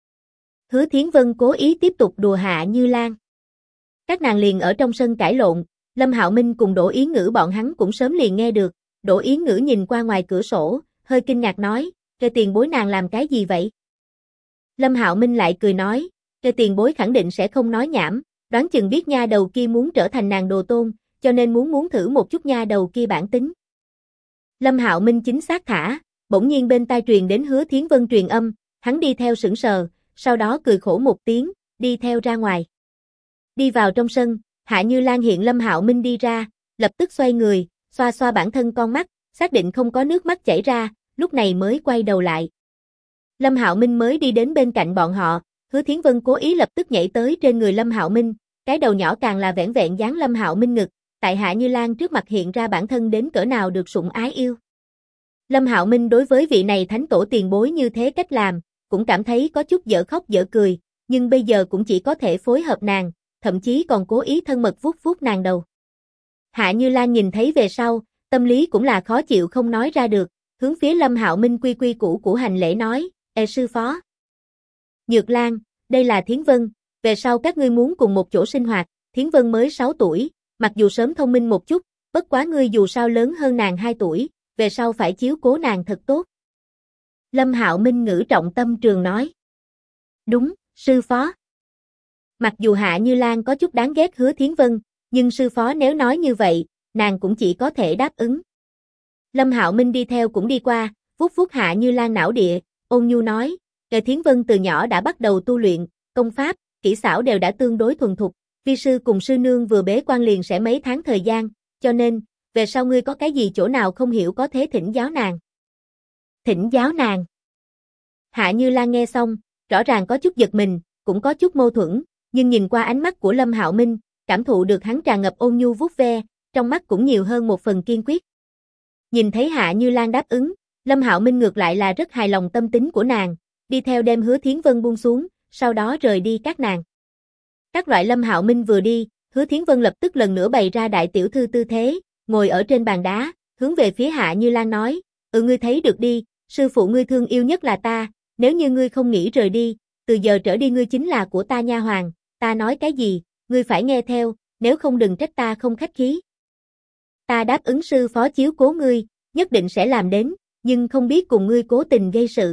Hứa Thiến Vân cố ý tiếp tục đùa Hạ Như Lan. Các nàng liền ở trong sân cãi lộn, Lâm Hạo Minh cùng Đỗ Yến Ngữ bọn hắn cũng sớm liền nghe được, Đỗ Yến Ngữ nhìn qua ngoài cửa sổ, hơi kinh ngạc nói, "Kêu tiền bối nàng làm cái gì vậy?" Lâm Hạo Minh lại cười nói, "Kêu tiền bối khẳng định sẽ không nói nhảm, đoán chừng biết nha đầu kia muốn trở thành nàng đồ tôn, cho nên muốn thử một chút nha đầu kia bản tính." Lâm Hạo Minh chính xác thả, bỗng nhiên bên tai truyền đến Hứa Thiến Vân truyền âm, hắn đi theo sững sờ, sau đó cười khổ một tiếng, đi theo ra ngoài. Đi vào trong sân, Hạ Như Lan hiện Lâm Hạo Minh đi ra, lập tức xoay người, xoa xoa bản thân con mắt, xác định không có nước mắt chảy ra, lúc này mới quay đầu lại. Lâm Hạo Minh mới đi đến bên cạnh bọn họ, Hứa Thiến Vân cố ý lập tức nhảy tới trên người Lâm Hạo Minh, cái đầu nhỏ càng là vẻn vẹn dán Lâm Hạo Minh ngực, tại Hạ Như Lan trước mặt hiện ra bản thân đến cỡ nào được sủng ái yêu. Lâm Hạo Minh đối với vị này thánh tổ tiền bối như thế cách làm, cũng cảm thấy có chút dở khóc dở cười, nhưng bây giờ cũng chỉ có thể phối hợp nàng, thậm chí còn cố ý thân mật vuốt vuốt nàng đầu. Hạ Như Lan nhìn thấy về sau, tâm lý cũng là khó chịu không nói ra được, hướng phía Lâm Hạo Minh quy quy củ củ hành lễ nói, sư phó. Nhược Lan, đây là Thiến Vân, về sau các ngươi muốn cùng một chỗ sinh hoạt, Thiến Vân mới 6 tuổi, mặc dù sớm thông minh một chút, bất quá ngươi dù sao lớn hơn nàng 2 tuổi, về sau phải chiếu cố nàng thật tốt. Lâm Hạo Minh ngữ trọng tâm trường nói. Đúng, sư phó. Mặc dù Hạ Như Lan có chút đáng ghét Hứa Thiến Vân, nhưng sư phó nếu nói như vậy, nàng cũng chỉ có thể đáp ứng. Lâm Hạo Minh đi theo cũng đi qua, vuốt vuốt Hạ Như Lan não địa, ôn nhu nói, Kề Thiến Vân từ nhỏ đã bắt đầu tu luyện, công pháp, kỹ xảo đều đã tương đối thuần thục, vi sư cùng sư nương vừa bế quan liền sẽ mấy tháng thời gian, cho nên, về sau ngươi có cái gì chỗ nào không hiểu có thể thỉnh giáo nàng. Thỉnh giáo nàng. Hạ Như Lan nghe xong, rõ ràng có chút giật mình, cũng có chút mâu thuẫn, nhưng nhìn qua ánh mắt của Lâm Hạo Minh, cảm thụ được hắn tràn ngập ôn nhu vuốt ve, trong mắt cũng nhiều hơn một phần kiên quyết. Nhìn thấy Hạ Như Lan đáp ứng, Lâm Hạo Minh ngược lại là rất hài lòng tâm tính của nàng, đi theo đem Hứa Thiến Vân buông xuống, sau đó rời đi các nàng. Các loại Lâm Hạo Minh vừa đi, Hứa Thiến Vân lập tức lần nữa bày ra đại tiểu thư tư thế, ngồi ở trên bàn đá, hướng về phía Hạ Như Lan nói, ngươi thấy được đi, sư phụ ngươi thương yêu nhất là ta, nếu như ngươi không nghĩ rời đi, từ giờ trở đi ngươi chính là của ta nha hoàn, ta nói cái gì, ngươi phải nghe theo, nếu không đừng trách ta không khách khí. Ta đáp ứng sư phó chiếu cố ngươi, nhất định sẽ làm đến, nhưng không biết cùng ngươi cố tình gây sự.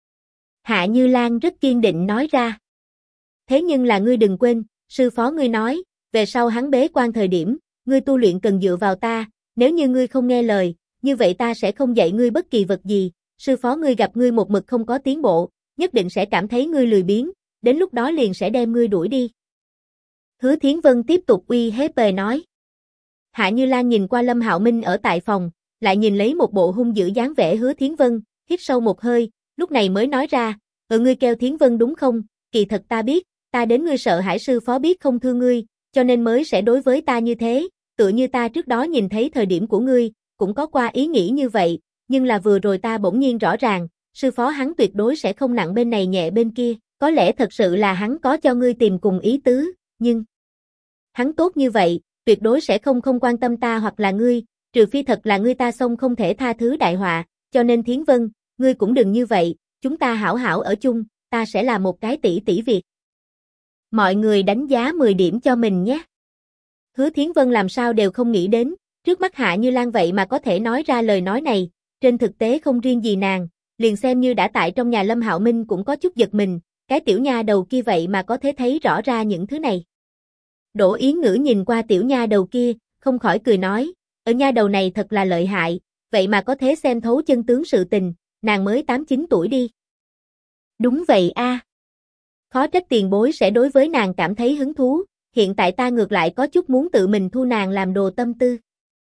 Hạ Như Lan rất kiên định nói ra. Thế nhưng là ngươi đừng quên, sư phó ngươi nói, về sau hắn bế quan thời điểm, ngươi tu luyện cần dựa vào ta, nếu như ngươi không nghe lời, như vậy ta sẽ không dạy ngươi bất kỳ vật gì, sư phó ngươi gặp ngươi một mực không có tiến bộ, nhất định sẽ cảm thấy ngươi lười biếng, đến lúc đó liền sẽ đem ngươi đuổi đi. Hứa Thiến Vân tiếp tục uy hiếp bề nói. Hạ Như Lan nhìn qua Lâm Hạo Minh ở tại phòng, lại nhìn lấy một bộ hung dữ dáng vẻ Hứa Thiến Vân, hít sâu một hơi, lúc này mới nói ra, ngươi kêu Thiến Vân đúng không, kỳ thật ta biết, ta đến ngươi sợ hãi sư phó biết không thương ngươi, cho nên mới sẽ đối với ta như thế, tựa như ta trước đó nhìn thấy thời điểm của ngươi, cũng có qua ý nghĩ như vậy, nhưng là vừa rồi ta bỗng nhiên rõ ràng, sư phó hắn tuyệt đối sẽ không nặng bên này nhẹ bên kia, có lẽ thật sự là hắn có cho ngươi tìm cùng ý tứ, nhưng hắn tốt như vậy, tuyệt đối sẽ không quan tâm ta hoặc là ngươi, trừ phi thật là ngươi ta xong không thể tha thứ đại họa, cho nên Thiến Vân, ngươi cũng đừng như vậy, chúng ta hảo hảo ở chung, ta sẽ là một cái tỷ tỷ Việt. Mọi người đánh giá 10 điểm cho mình nhé. Hứa Thiến Vân làm sao đều không nghĩ đến, trước mắt Hạ Như Lan vậy mà có thể nói ra lời nói này, trên thực tế không riêng gì nàng, liền xem như đã tại trong nhà Lâm Hạo Minh cũng có chút giật mình, cái tiểu nha đầu kia vậy mà có thể thấy rõ ra những thứ này. Đỗ Yến Ngữ nhìn qua tiểu nha đầu kia, không khỏi cười nói, ở nha đầu này thật là lợi hại, vậy mà có thể xem thấu chân tướng sự tình, nàng mới 8-9 tuổi đi. Đúng vậy a. Khó trách tiền bối sẽ đối với nàng cảm thấy hứng thú, hiện tại ta ngược lại có chút muốn tự mình thu nàng làm đồ tâm tư.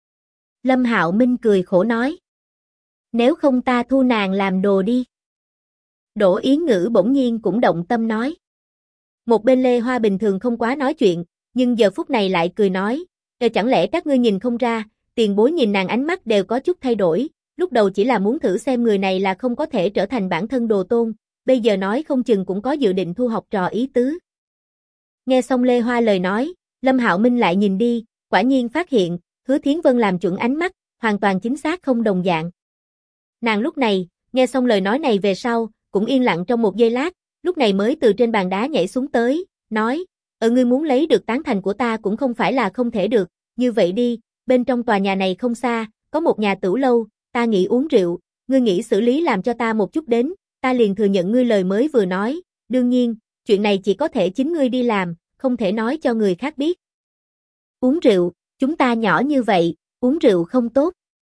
Lâm Hạo Minh cười khổ nói. Nếu không ta thu nàng làm đồ đi. Đỗ Yến Ngữ bỗng nhiên cũng động tâm nói. Một bên Lê Hoa bình thường không quá nói chuyện, nhưng giờ phút này lại cười nói, chẳng lẽ các ngươi nhìn không ra, tiền bối nhìn nàng ánh mắt đều có chút thay đổi, lúc đầu chỉ là muốn thử xem người này là không có thể trở thành bản thân đồ tôn, bây giờ nói không chừng cũng có dự định thu học trò ý tứ. Nghe xong Lê Hoa lời nói, Lâm Hạo Minh lại nhìn đi, quả nhiên phát hiện, Hứa Thiến Vân làm chuẩn ánh mắt, hoàn toàn chính xác không đồng dạng. Nàng lúc này, nghe xong lời nói này về sau, cũng yên lặng trong một giây lát, lúc này mới từ trên bàn đá nhảy xuống tới, nói, ngươi muốn lấy được tán thành của ta cũng không phải là không thể được, như vậy đi, bên trong tòa nhà này không xa, có một nhà tửu lâu, ta nghĩ uống rượu, ngươi nghĩ xử lý làm cho ta một chút đến, ta liền thừa nhận ngươi lời mới vừa nói, đương nhiên, chuyện này chỉ có thể chính ngươi đi làm, không thể nói cho người khác biết. Uống rượu, chúng ta nhỏ như vậy, uống rượu không tốt.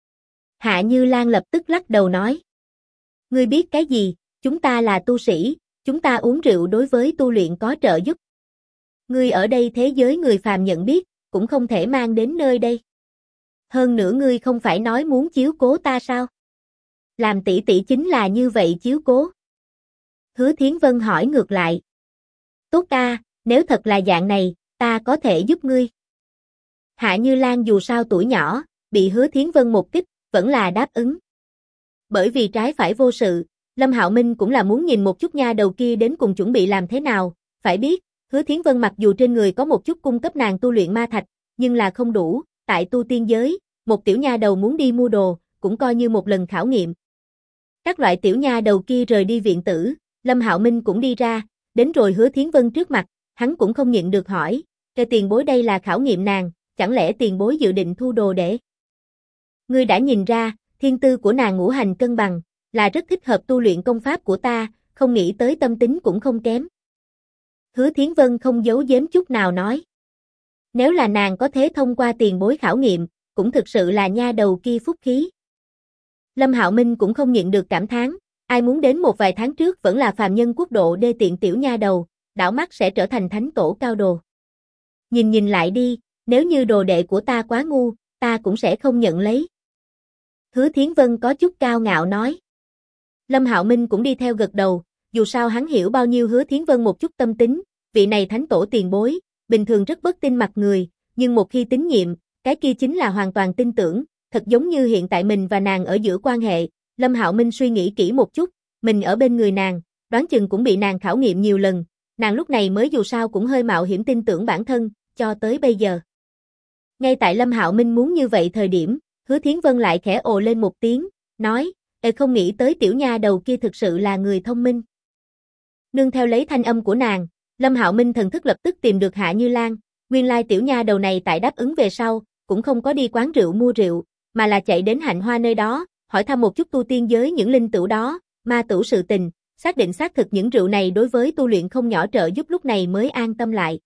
Hạ Như Lan lập tức lắc đầu nói. Ngươi biết cái gì, chúng ta là tu sĩ, chúng ta uống rượu đối với tu luyện có trợ giúp. Ngươi ở đây thế giới người phàm nhận biết, cũng không thể mang đến nơi đây. Hơn nữa ngươi không phải nói muốn chiếu cố ta sao? Làm tỷ tỷ chính là như vậy chiếu cố. Hứa Thiến Vân hỏi ngược lại. Tốt a, nếu thật là dạng này, ta có thể giúp ngươi. Hạ Như Lan dù sao tuổi nhỏ, bị Hứa Thiến Vân một kích, vẫn là đáp ứng. Bởi vì trái phải vô sự, Lâm Hạo Minh cũng là muốn nhìn một chút nha đầu kia đến cùng chuẩn bị làm thế nào, phải biết, Hứa Thiến Vân mặc dù trên người có một chút cung cấp nàng tu luyện ma thạch, nhưng là không đủ, tại tu tiên giới, một tiểu nha đầu muốn đi mua đồ, cũng coi như một lần khảo nghiệm. Các loại tiểu nha đầu kia rời đi viện tử, Lâm Hạo Minh cũng đi ra, đến rồi Hứa Thiến Vân trước mặt, hắn cũng không nhịn được hỏi, cái tiền bối đây là khảo nghiệm nàng, chẳng lẽ tiền bối dự định thu đồ để? Ngươi đã nhìn ra, thiên tư của nàng ngũ hành cân bằng, là rất thích hợp tu luyện công pháp của ta, không nghĩ tới tâm tính cũng không kém. Hứa Thiến Vân không giấu giếm chút nào nói. Nếu là nàng có thể thông qua tiền bối khảo nghiệm, cũng thực sự là nha đầu kia phúc khí. Lâm Hạo Minh cũng không nhịn được cảm thán, ai muốn đến một vài tháng trước vẫn là phàm nhân quốc độ đê tiện tiểu nha đầu, đảo mắt sẽ trở thành thánh tổ cao đồ. Nhìn lại đi, nếu như đồ đệ của ta quá ngu, ta cũng sẽ không nhận lấy. Hứa Thiến Vân có chút cao ngạo nói. Lâm Hạo Minh cũng đi theo gật đầu, dù sao hắn hiểu bao nhiêu Hứa Thiến Vân một chút tâm tính, vị này thánh tổ tiền bối, bình thường rất bất tin mặt người, nhưng một khi tín nhiệm, cái kia chính là hoàn toàn tin tưởng, thật giống như hiện tại mình và nàng ở giữa quan hệ. Lâm Hạo Minh suy nghĩ kỹ một chút, mình ở bên người nàng, đoán chừng cũng bị nàng khảo nghiệm nhiều lần, nàng lúc này mới dù sao cũng hơi mạo hiểm tin tưởng bản thân, cho tới bây giờ. Ngay tại Lâm Hạo Minh muốn như vậy thời điểm, Hứa Thiến Vân lại khẽ ồ lên một tiếng, nói, không nghĩ tới tiểu nha đầu kia thực sự là người thông minh. Nương theo lấy thanh âm của nàng, Lâm Hạo Minh thần thức lập tức tìm được Hạ Như Lan, nguyên lai tiểu nha đầu này tại đáp ứng về sau, cũng không có đi quán rượu mua rượu, mà là chạy đến Hạnh Hoa nơi đó, hỏi thăm một chút tu tiên giới những linh tửu đó, ma tửu sự tình, xác định xác thực những rượu này đối với tu luyện không nhỏ trợ giúp, lúc này mới an tâm lại.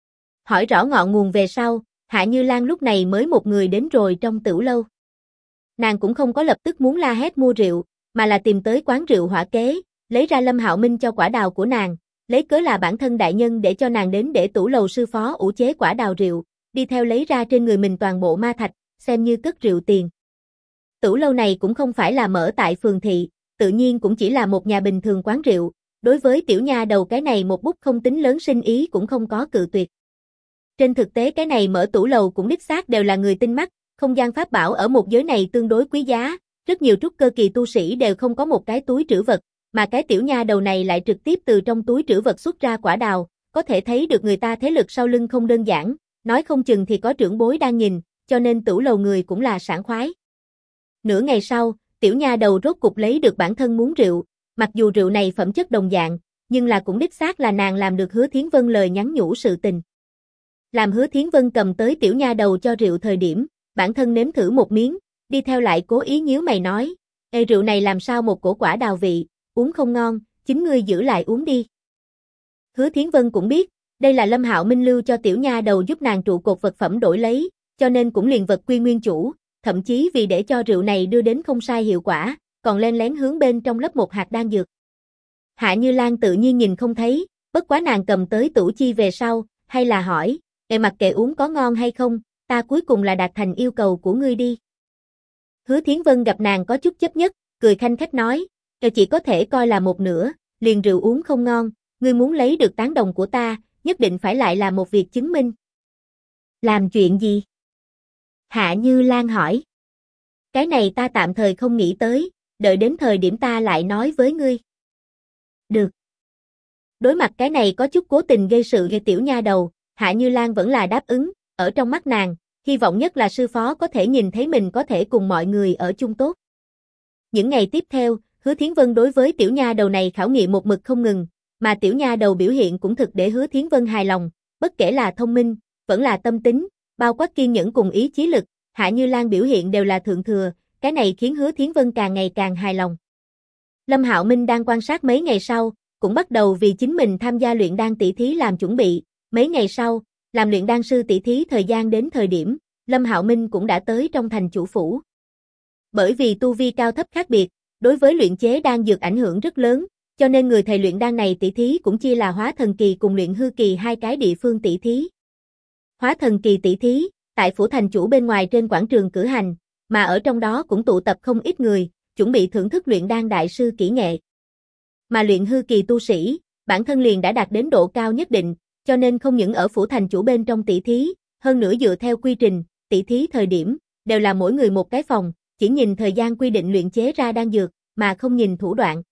Hỏi rõ ngọn nguồn về sau, Hạ Như Lan lúc này mới một người đến rồi trong tửu lâu. Nàng cũng không có lập tức muốn la hét mua rượu, mà là tìm tới quán rượu Hỏa Kế, lấy ra Lâm Hạo Minh cho quả đào của nàng, lấy cớ là bản thân đại nhân để cho nàng đến để tửu lầu sư phó ủ chế quả đào rượu, đi theo lấy ra trên người mình toàn bộ ma thạch, xem như cất rượu tiền. Tửu lâu này cũng không phải là mở tại phường thị, tự nhiên cũng chỉ là một nhà bình thường quán rượu, đối với tiểu nha đầu cái này một bút không tính lớn sinh ý cũng không có cự tuyệt. Trên thực tế cái này mở tửu lầu cũng đích xác đều là người tinh mắt, không gian pháp bảo ở một giới này tương đối quý giá, rất nhiều trúc cơ kỳ tu sĩ đều không có một cái túi trữ vật, mà cái tiểu nha đầu này lại trực tiếp từ trong túi trữ vật xuất ra quả đào, có thể thấy được người ta thế lực sau lưng không đơn giản, nói không chừng thì có trưởng bối đang nhìn, cho nên tửu lầu người cũng là sảng khoái. Nửa ngày sau, tiểu nha đầu rốt cục lấy được bản thân muốn rượu, mặc dù rượu này phẩm chất đồng dạng, nhưng là cũng đích xác là nàng làm được Hứa Thiến Vân lời nhắn nhủ sự tình. Làm Hứa Thiến Vân cầm tới tiểu nha đầu cho rượu thời điểm, bản thân nếm thử một miếng, đi theo lại cố ý nhíu mày nói, ê rượu này làm sao một cổ quả đào vị, uống không ngon, chính ngươi giữ lại uống đi. Hứa Thiến Vân cũng biết, đây là Lâm Hạo Minh lưu cho tiểu nha đầu giúp nàng trụ cột vật phẩm đổi lấy, cho nên cũng liền vật quy nguyên chủ, thậm chí vì để cho rượu này đưa đến không sai hiệu quả, còn len lén hướng bên trong lấp một hạt đan dược. Hạ Như Lan tự nhiên nhìn không thấy, bất quá nàng cầm tới tủ chi về sau, hay là hỏi, mặc kệ uống có ngon hay không, ta cuối cùng là đạt thành yêu cầu của ngươi đi. Hứa Thiến Vân gặp nàng có chút chấp nhất, cười khanh khách nói, chỉ có thể coi là một nửa, liền rượu uống không ngon, ngươi muốn lấy được tán đồng của ta, nhất định phải lại là một việc chứng minh. Làm chuyện gì? Hạ Như Lan hỏi. Cái này ta tạm thời không nghĩ tới, đợi đến thời điểm ta lại nói với ngươi. Được. Đối mặt cái này có chút cố tình gây sự gây tiểu nha đầu, Hạ Như Lan vẫn là đáp ứng, ở trong mắt nàng, hy vọng nhất là sư phó có thể nhìn thấy mình có thể cùng mọi người ở chung tốt. Những ngày tiếp theo, Hứa Thiến Vân đối với tiểu nha đầu này khảo nghiệm một mực không ngừng, mà tiểu nha đầu biểu hiện cũng thực để Hứa Thiến Vân hài lòng, bất kể là thông minh, vẫn là tâm tính, bao quát kiên nhẫn cùng ý chí lực, Hạ Như Lan biểu hiện đều là thượng thừa, cái này khiến Hứa Thiến Vân càng ngày càng hài lòng. Lâm Hạo Minh đang quan sát mấy ngày sau, cũng bắt đầu vì chính mình tham gia luyện đan tỷ thí làm chuẩn bị, mấy ngày sau, làm luyện đan sư tỷ thí thời gian đến thời điểm, Lâm Hạo Minh cũng đã tới trong thành chủ phủ. Bởi vì tu vi cao thấp khác biệt, đối với luyện chế đan dược ảnh hưởng rất lớn, cho nên người thầy luyện đan này tỷ thí cũng chia là hóa thần kỳ cùng luyện hư kỳ hai cái địa phương tỷ thí. Hóa thần kỳ tỷ thí, tại phủ thành chủ bên ngoài trên quảng trường cử hành, mà ở trong đó cũng tụ tập không ít người, chuẩn bị thưởng thức luyện đan đại sư kỹ nghệ. Mà luyện hư kỳ tu sĩ, bản thân liền đã đạt đến độ cao nhất định, cho nên không những ở phủ thành chủ bên trong tỷ thí, hơn nữa dựa theo quy trình, tỷ thí thời điểm, đều là mỗi người một cái phòng, chỉ nhìn thời gian quy định luyện chế ra đan dược, mà không nhìn thủ đoạn.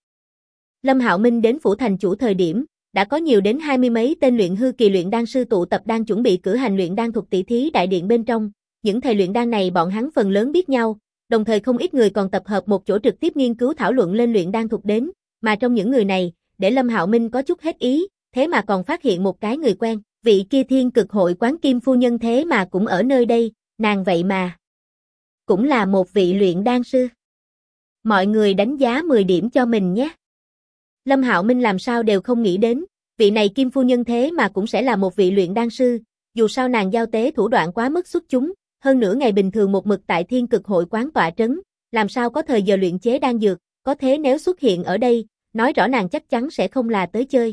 Lâm Hạo Minh đến phủ thành chủ thời điểm, đã có nhiều đến 20 mấy tên luyện hư kỳ luyện đan sư tụ tập đang chuẩn bị cử hành luyện đan thuật tỷ thí đại điện bên trong, những thầy luyện đan này bọn hắn phần lớn biết nhau, đồng thời không ít người còn tập hợp một chỗ trực tiếp nghiên cứu thảo luận lên luyện đan thuật đến, mà trong những người này, để Lâm Hạo Minh có chút hết ý, thế mà còn phát hiện một cái người quen, vị kia Thiên Cực hội quán Kim phu nhân thế mà cũng ở nơi đây, nàng vậy mà cũng là một vị luyện đan sư. Mọi người đánh giá 10 điểm cho mình nhé. Lâm Hạo Minh làm sao đều không nghĩ đến, vị này Kim phu nhân thế mà cũng sẽ là một vị luyện đan sư, dù sao nàng giao tế thủ đoạn quá mức xuất chúng, hơn nữa ngày bình thường một mực tại Thiên Cực hội quán tọa trấn, làm sao có thời giờ luyện chế đan dược, có thế nếu xuất hiện ở đây, nói rõ nàng chắc chắn sẽ không là tới chơi.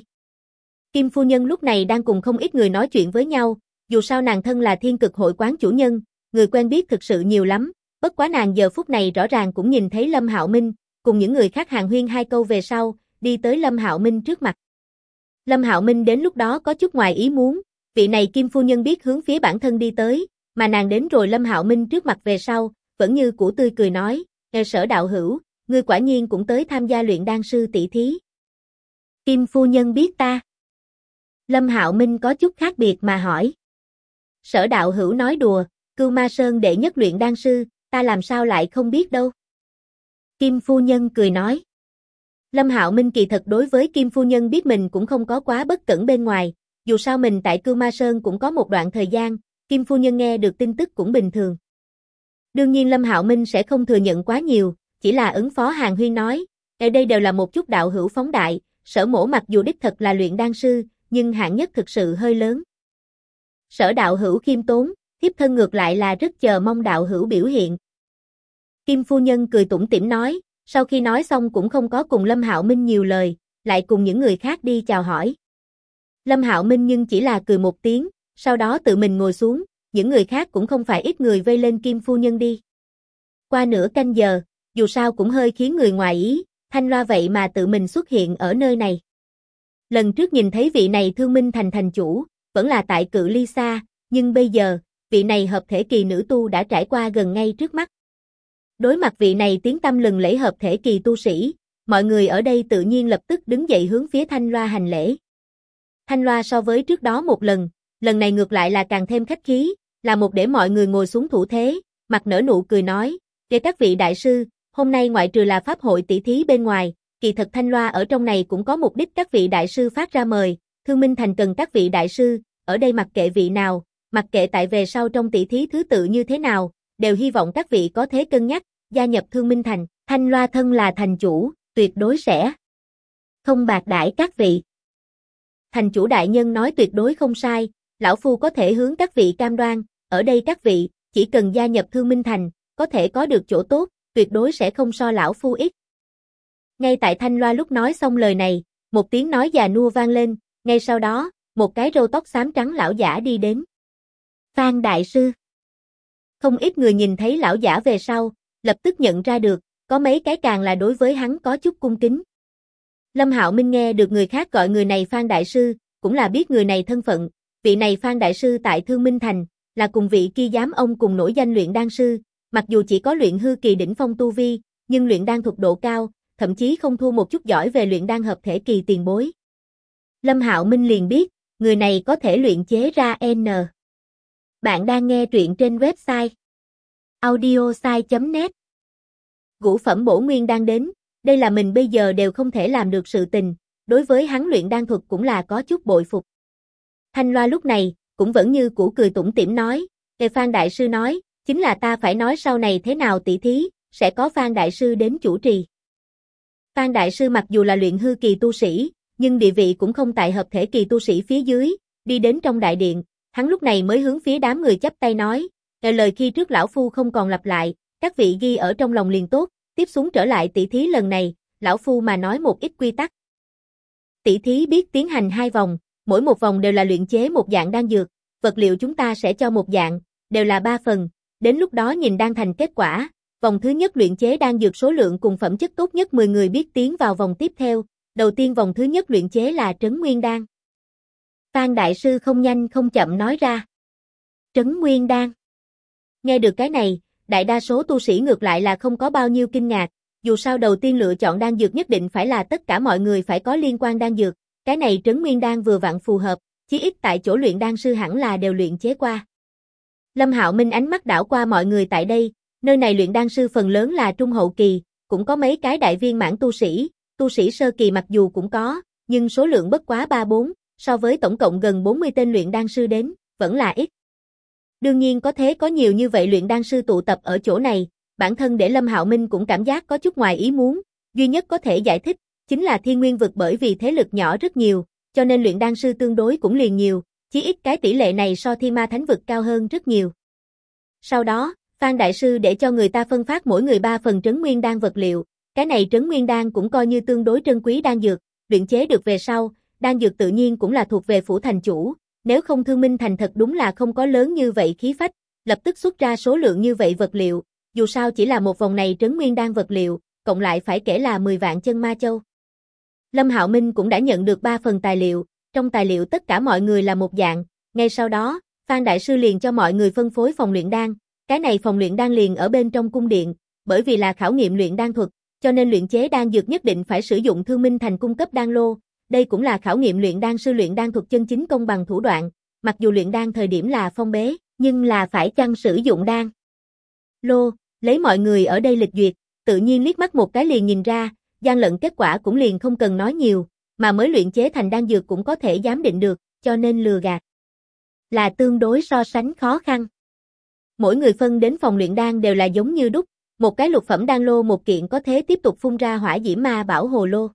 Kim phu nhân lúc này đang cùng không ít người nói chuyện với nhau, dù sao nàng thân là Thiên Cực hội quán chủ nhân, người quen biết thực sự nhiều lắm, bất quá nàng giờ phút này rõ ràng cũng nhìn thấy Lâm Hạo Minh, cùng những người khác hàn huyên hai câu về sau, đi tới Lâm Hạo Minh trước mặt. Lâm Hạo Minh đến lúc đó có chút ngoài ý muốn, vị này Kim phu nhân biết hướng phía bản thân đi tới, mà nàng đến rồi Lâm Hạo Minh trước mặt về sau, vẫn như cũ tươi cười nói, Sở đạo hữu, ngươi quả nhiên cũng tới tham gia luyện đan sư tỷ thí. Kim phu nhân biết ta. Lâm Hạo Minh có chút khác biệt mà hỏi. Sở đạo hữu nói đùa, Cưu Ma Sơn đệ nhất luyện đan sư, ta làm sao lại không biết đâu. Kim phu nhân cười nói. Lâm Hạo Minh kỳ thật đối với Kim phu nhân biết mình cũng không có quá bất cẩn bên ngoài, dù sao mình tại Cưu Ma Sơn cũng có một đoạn thời gian, Kim phu nhân nghe được tin tức cũng bình thường. Đương nhiên Lâm Hạo Minh sẽ không thừa nhận quá nhiều, chỉ là ứng phó Hàn Huyên nói, ở đây đều là một chút đạo hữu phóng đại, Sở mỗ mặc dù đích thật là luyện đan sư, nhưng hạng nhất thực sự hơi lớn. Sở đạo hữu khiêm tốn, thiếp thân ngược lại là rất chờ mong đạo hữu biểu hiện. Kim phu nhân cười tủm tỉm nói, sau khi nói xong cũng không có cùng Lâm Hạo Minh nhiều lời, lại cùng những người khác đi chào hỏi. Lâm Hạo Minh nhưng chỉ là cười một tiếng, sau đó tự mình ngồi xuống, những người khác cũng không phải ít người vây lên Kim phu nhân đi. Qua nửa canh giờ, dù sao cũng hơi khiến người ngoài ý, Thanh Loa vậy mà tự mình xuất hiện ở nơi này. Lần trước nhìn thấy vị này Thương Minh thành thành chủ, vẫn là tại cự ly xa, nhưng bây giờ, vị này hợp thể kỳ nữ tu đã trải qua gần ngay trước mắt. Đối mặt vị này tiếng tăm lừng lẫy hợp thể kỳ tu sĩ, mọi người ở đây tự nhiên lập tức đứng dậy hướng phía Thanh Loa hành lễ. Thanh Loa so với trước đó một lần này ngược lại là càng thêm khách khí, là một để mọi người ngồi xuống thủ thế, mặt nở nụ cười nói, để các vị đại sư, hôm nay ngoại trừ là pháp hội tỷ thí bên ngoài, kỳ thật Thanh Loa ở trong này cũng có mục đích các vị đại sư phát ra mời, Thương Minh Thành cần các vị đại sư, ở đây mặc kệ vị nào, mặc kệ tại về sau trong tỷ thí thứ tự như thế nào, đều hy vọng các vị có thế cân nhắc, gia nhập Thương Minh Thành, Thanh Loa thân là thành chủ, tuyệt đối sẽ không bạc đãi các vị. Thành chủ đại nhân nói tuyệt đối không sai, lão phu có thể hướng các vị cam đoan, ở đây các vị, chỉ cần gia nhập Thương Minh Thành, có thể có được chỗ tốt, tuyệt đối sẽ không so lão phu ít. Ngay tại Thanh Loa lúc nói xong lời này, một tiếng nói già nua vang lên, ngay sau đó, một cái râu tóc xám trắng lão giả đi đến. Phan đại sư. Không ít người nhìn thấy lão giả về sau, lập tức nhận ra được, có mấy cái càng là đối với hắn có chút cung kính. Lâm Hạo Minh nghe được người khác gọi người này Phan đại sư, cũng là biết người này thân phận, vị này Phan đại sư tại Thương Minh Thành, là cùng vị kia giám ông cùng nổi danh luyện đan sư, mặc dù chỉ có luyện hư kỳ đỉnh phong tu vi, nhưng luyện đan thuật độ cao, thậm chí không thua một chút giỏi về luyện đan hợp thể kỳ tiền bối. Lâm Hạo Minh liền biết, người này có thể luyện chế ra N. Bạn đang nghe truyện trên website audiosai.net. Ngũ phẩm bổ nguyên đan đến, đây là mình bây giờ đều không thể làm được sự tình, đối với hắn luyện đan thuật cũng là có chút bội phục. Thanh Loa lúc này, cũng vẫn như cũ cười tủm tỉm nói, Phan đại sư nói, chính là ta phải nói sau này thế nào tỷ thí, sẽ có Phan đại sư đến chủ trì. Phan đại sư mặc dù là luyện hư kỳ tu sĩ, nhưng địa vị cũng không tại hợp thể kỳ tu sĩ phía dưới, đi đến trong đại điện, hắn lúc này mới hướng phía đám người chắp tay nói, lời khi trước lão phu không còn lặp lại, các vị ghi ở trong lòng liền tốt, tiếp xuống trở lại tỷ thí lần này, lão phu mà nói một ít quy tắc. Tỷ thí biết tiến hành 2 vòng, mỗi một vòng đều là luyện chế một dạng đan dược, vật liệu chúng ta sẽ cho một dạng, đều là 3 phần, đến lúc đó nhìn đan thành kết quả. Vòng thứ nhất luyện chế đan dược số lượng cùng phẩm chất tốt nhất 10 người biết tiến vào vòng tiếp theo, đầu tiên vòng thứ nhất luyện chế là Trấn Nguyên Đan. Phan đại sư không nhanh không chậm nói ra. Trấn Nguyên Đan. Nghe được cái này, đại đa số tu sĩ ngược lại là không có bao nhiêu kinh ngạc, dù sao đầu tiên lựa chọn đan dược nhất định phải là tất cả mọi người phải có liên quan đan dược, cái này Trấn Nguyên Đan vừa vặn phù hợp, chí ít tại chỗ luyện đan sư hẳn là đều luyện chế qua. Lâm Hạo Minh ánh mắt đảo qua mọi người tại đây, nơi này luyện đan sư phần lớn là trung hậu kỳ, cũng có mấy cái đại viên mãn tu sĩ sơ kỳ mặc dù cũng có, nhưng số lượng bất quá 3-4, so với tổng cộng gần 40 tên luyện đan sư đến, vẫn là ít. Đương nhiên có thế có nhiều như vậy luyện đan sư tụ tập ở chỗ này, bản thân để Lâm Hạo Minh cũng cảm giác có chút ngoài ý muốn, duy nhất có thể giải thích, chính là Thiên Nguyên vực bởi vì thế lực nhỏ rất nhiều, cho nên luyện đan sư tương đối cũng liền nhiều, chí ít cái tỷ lệ này so Thiên Ma Thánh vực cao hơn rất nhiều. Sau đó, Phan đại sư để cho người ta phân phát mỗi người 3 phần Trấn Nguyên Đan vật liệu, cái này Trấn Nguyên Đan cũng coi như tương đối trân quý đan dược, luyện chế được về sau, đan dược tự nhiên cũng là thuộc về phủ thành chủ, nếu không Thương Minh Thành thật đúng là không có lớn như vậy khí phách, lập tức xuất ra số lượng như vậy vật liệu, dù sao chỉ là một vòng này Trấn Nguyên Đan vật liệu, cộng lại phải kể là 10 vạn chân ma châu. Lâm Hạo Minh cũng đã nhận được 3 phần tài liệu, trong tài liệu tất cả mọi người là một dạng, ngay sau đó, Phan đại sư liền cho mọi người phân phối phòng luyện đan. Cái này phòng luyện đan liền ở bên trong cung điện, bởi vì là khảo nghiệm luyện đan thuật, cho nên luyện chế đan dược nhất định phải sử dụng Thương Minh Thành cung cấp đan lô, đây cũng là khảo nghiệm luyện đan sư luyện đan thuật chân chính công bằng thủ đoạn, mặc dù luyện đan thời điểm là phong bế, nhưng là phải chăng sử dụng đan lô, lấy mọi người ở đây lịch duyệt, tự nhiên liếc mắt một cái liền nhìn ra, gian lận kết quả cũng liền không cần nói nhiều, mà mới luyện chế thành đan dược cũng có thể giám định được, cho nên lừa gạt là tương đối so sánh khó khăn. Mỗi người phân đến phòng luyện đan đều là giống như đúc, một cái lục phẩm đan lô một kiện có thể tiếp tục phun ra hỏa diễm ma bảo hồ lô.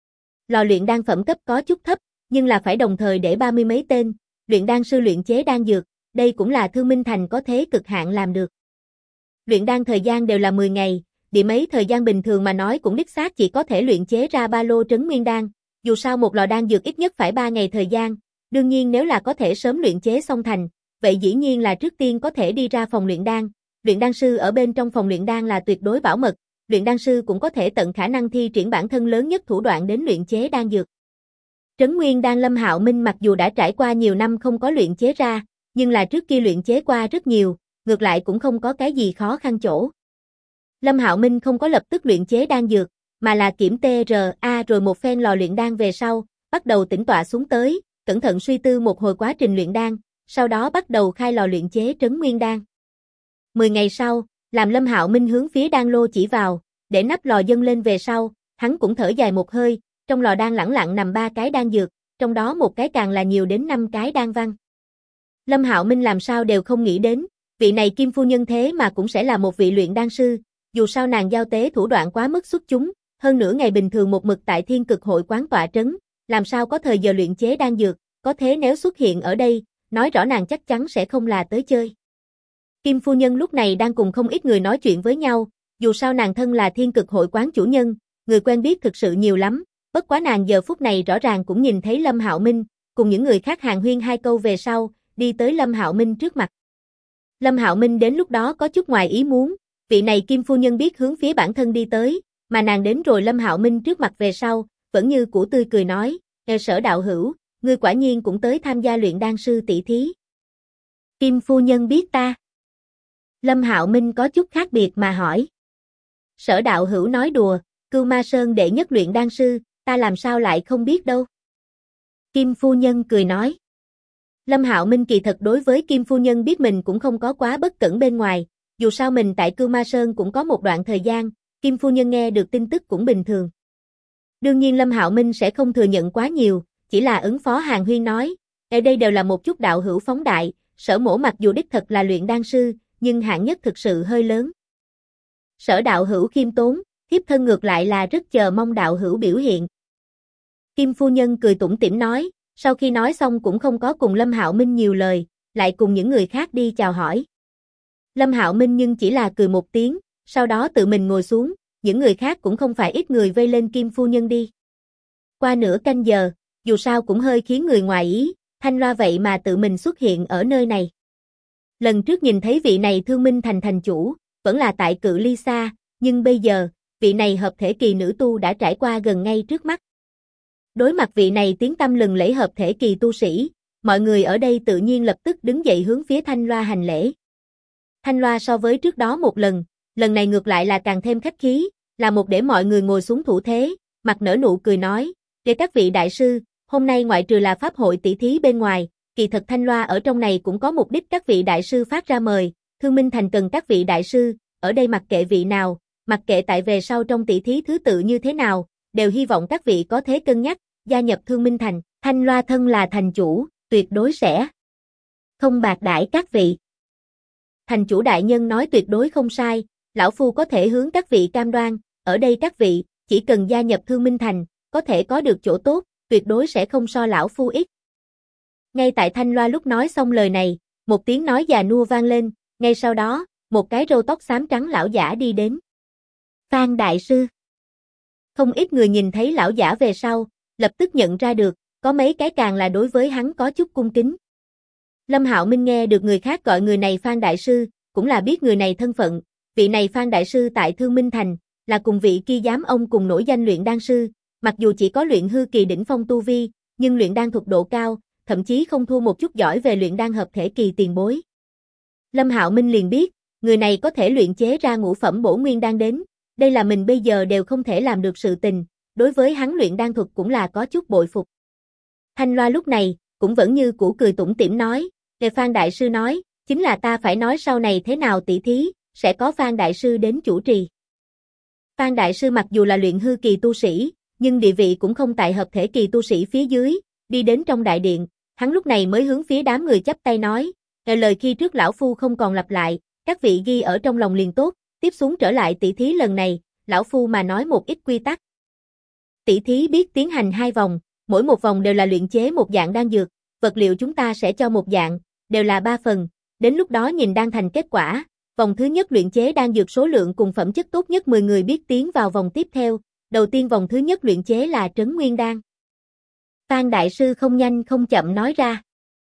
Lò luyện đan phẩm cấp có chút thấp, nhưng là phải đồng thời để 30 mấy tên, luyện đan sư luyện chế đan dược, đây cũng là Thương Minh Thành có thế cực hạn làm được. Luyện đan thời gian đều là 10 ngày, địa mấy thời gian bình thường mà nói cũng đích xác chỉ có thể luyện chế ra 3 lô Trấn Nguyên Đan, dù sao một lò đan dược ít nhất phải 3 ngày thời gian, đương nhiên nếu là có thể sớm luyện chế xong thành, vậy dĩ nhiên là trước tiên có thể đi ra phòng luyện đan sư ở bên trong phòng luyện đan là tuyệt đối bảo mật, luyện đan sư cũng có thể tận khả năng thi triển bản thân lớn nhất thủ đoạn đến luyện chế đan dược. Trấn Nguyên Đan Lâm Hạo Minh mặc dù đã trải qua nhiều năm không có luyện chế ra, nhưng là trước kia luyện chế qua rất nhiều, ngược lại cũng không có cái gì khó khăn chỗ. Lâm Hạo Minh không có lập tức luyện chế đan dược, mà là kiểm TRA rồi một phen lò luyện đan về sau, bắt đầu tĩnh tọa xuống tới, cẩn thận suy tư một hồi quá trình luyện đan, sau đó bắt đầu khai lò luyện chế Trấn Nguyên Đan. 10 ngày sau, làm Lâm Hạo Minh hướng phía đan lô chỉ vào, để nắp lò dâng lên về sau, hắn cũng thở dài một hơi, trong lò đan lẳng lặng nằm 3 cái đan dược, trong đó một cái càng là nhiều đến 5 cái đan văn. Lâm Hạo Minh làm sao đều không nghĩ đến, vị này Kim phu nhân thế mà cũng sẽ là một vị luyện đan sư, dù sao nàng giao tế thủ đoạn quá mức xuất chúng, hơn nữa ngày bình thường một mực tại Thiên Cực Hội quán tọa trấn, làm sao có thời giờ luyện chế đan dược, có thế nếu xuất hiện ở đây, nói rõ nàng chắc chắn sẽ không là tới chơi. Kim phu nhân lúc này đang cùng không ít người nói chuyện với nhau, dù sao nàng thân là Thiên Cực Hội quán chủ nhân, người quen biết thực sự nhiều lắm, bất quá nàng giờ phút này rõ ràng cũng nhìn thấy Lâm Hạo Minh, cùng những người khác hàn huyên 2 câu về sau, đi tới Lâm Hạo Minh trước mặt. Lâm Hạo Minh đến lúc đó có chút ngoài ý muốn, vị này Kim phu nhân biết hướng phía bản thân đi tới, mà nàng đến rồi Lâm Hạo Minh trước mặt về sau, vẫn như cũ tươi cười nói, Sở đạo hữu, ngươi quả nhiên cũng tới tham gia luyện đan sư tỷ thí. Kim phu nhân biết ta. Lâm Hạo Minh có chút khác biệt mà hỏi. Sở đạo hữu nói đùa, Cưu Ma Sơn đệ nhất luyện đan sư, ta làm sao lại không biết đâu. Kim phu nhân cười nói. Lâm Hạo Minh kỳ thật đối với Kim phu nhân biết mình cũng không có quá bất cẩn bên ngoài, dù sao mình tại Cưu Ma Sơn cũng có một đoạn thời gian, Kim phu nhân nghe được tin tức cũng bình thường. Đương nhiên Lâm Hạo Minh sẽ không thừa nhận quá nhiều, chỉ là ứng phó Hàn Huyên nói, ở đây đều là một chút đạo hữu phóng đại, Sở mỗ mặc dù đích thật là luyện đan sư, nhưng hạng nhất thực sự hơi lớn. Sở đạo hữu khiêm tốn, thiếp thân ngược lại là rất chờ mong đạo hữu biểu hiện. Kim phu nhân cười tủm tỉm nói, sau khi nói xong cũng không có cùng Lâm Hạo Minh nhiều lời, lại cùng những người khác đi chào hỏi. Lâm Hạo Minh nhưng chỉ là cười một tiếng, sau đó tự mình ngồi xuống, những người khác cũng không phải ít người vây lên Kim phu nhân đi. Qua nửa canh giờ, dù sao cũng hơi khiến người ngoài ý, Thanh Loa vậy mà tự mình xuất hiện ở nơi này. Lần trước nhìn thấy vị này Thương Minh Thành thành chủ, vẫn là tại cự ly xa, nhưng bây giờ, vị này hợp thể kỳ nữ tu đã trải qua gần ngay trước mắt. Đối mặt vị này tiếng tăm lừng lẫy hợp thể kỳ tu sĩ, mọi người ở đây tự nhiên lập tức đứng dậy hướng phía Thanh Loa hành lễ. Thanh Loa so với trước đó một lần này ngược lại là càng thêm khách khí, là một để mọi người ngồi xuống thủ thế, mặt nở nụ cười nói, để các vị đại sư, hôm nay ngoại trừ là pháp hội tỷ thí bên ngoài, kỳ thật Thanh Loa ở trong này cũng có mục đích các vị đại sư phát ra mời, Thương Minh Thành cần các vị đại sư, ở đây mặc kệ vị nào, mặc kệ tại về sau trong tỷ thí thứ tự như thế nào, đều hy vọng các vị có thế cân nhắc, gia nhập Thương Minh Thành, Thanh Loa thân là thành chủ, tuyệt đối sẽ không bạc đãi các vị. Thành chủ đại nhân nói tuyệt đối không sai, lão phu có thể hướng các vị cam đoan, ở đây các vị, chỉ cần gia nhập Thương Minh Thành, có thể có được chỗ tốt, tuyệt đối sẽ không so lão phu ít. Ngay tại Thanh Loa lúc nói xong lời này, một tiếng nói già nua vang lên, ngay sau đó, một cái râu tóc xám trắng lão giả đi đến. Phan đại sư. Không ít người nhìn thấy lão giả về sau, lập tức nhận ra được, có mấy cái càng là đối với hắn có chút cung kính. Lâm Hạo Minh nghe được người khác gọi người này Phan đại sư, cũng là biết người này thân phận, vị này Phan đại sư tại Thương Minh Thành, là cùng vị kia giám ông cùng nổi danh luyện đan sư, mặc dù chỉ có luyện hư kỳ đỉnh phong tu vi, nhưng luyện đan thuật độ cao, thậm chí không thua một chút giỏi về luyện đan hợp thể kỳ tiền bối. Lâm Hạo Minh liền biết, người này có thể luyện chế ra ngũ phẩm bổ nguyên đan đến, đây là mình bây giờ đều không thể làm được sự tình, đối với hắn luyện đan thuật cũng là có chút bội phục. Thanh Loa lúc này, cũng vẫn như cũ cười tủm tỉm nói, Đề Phan đại sư nói, chính là ta phải nói sau này thế nào tỷ thí, sẽ có Phan đại sư đến chủ trì. Phan đại sư mặc dù là luyện hư kỳ tu sĩ, nhưng địa vị cũng không tại hợp thể kỳ tu sĩ phía dưới, đi đến trong đại điện, hắn lúc này mới hướng phía đám người chắp tay nói, lời khi trước lão phu không còn lặp lại, các vị ghi ở trong lòng liền tốt, tiếp xuống trở lại tỷ thí lần này, lão phu mà nói một ít quy tắc. Tỷ thí biết tiến hành 2 vòng, mỗi một vòng đều là luyện chế một dạng đan dược, vật liệu chúng ta sẽ cho một dạng, đều là 3 phần, đến lúc đó nhìn đan thành kết quả, vòng thứ nhất luyện chế đan dược số lượng cùng phẩm chất tốt nhất 10 người biết tiến vào vòng tiếp theo, đầu tiên vòng thứ nhất luyện chế là Trấn Nguyên Đan. Phan đại sư không nhanh không chậm nói ra.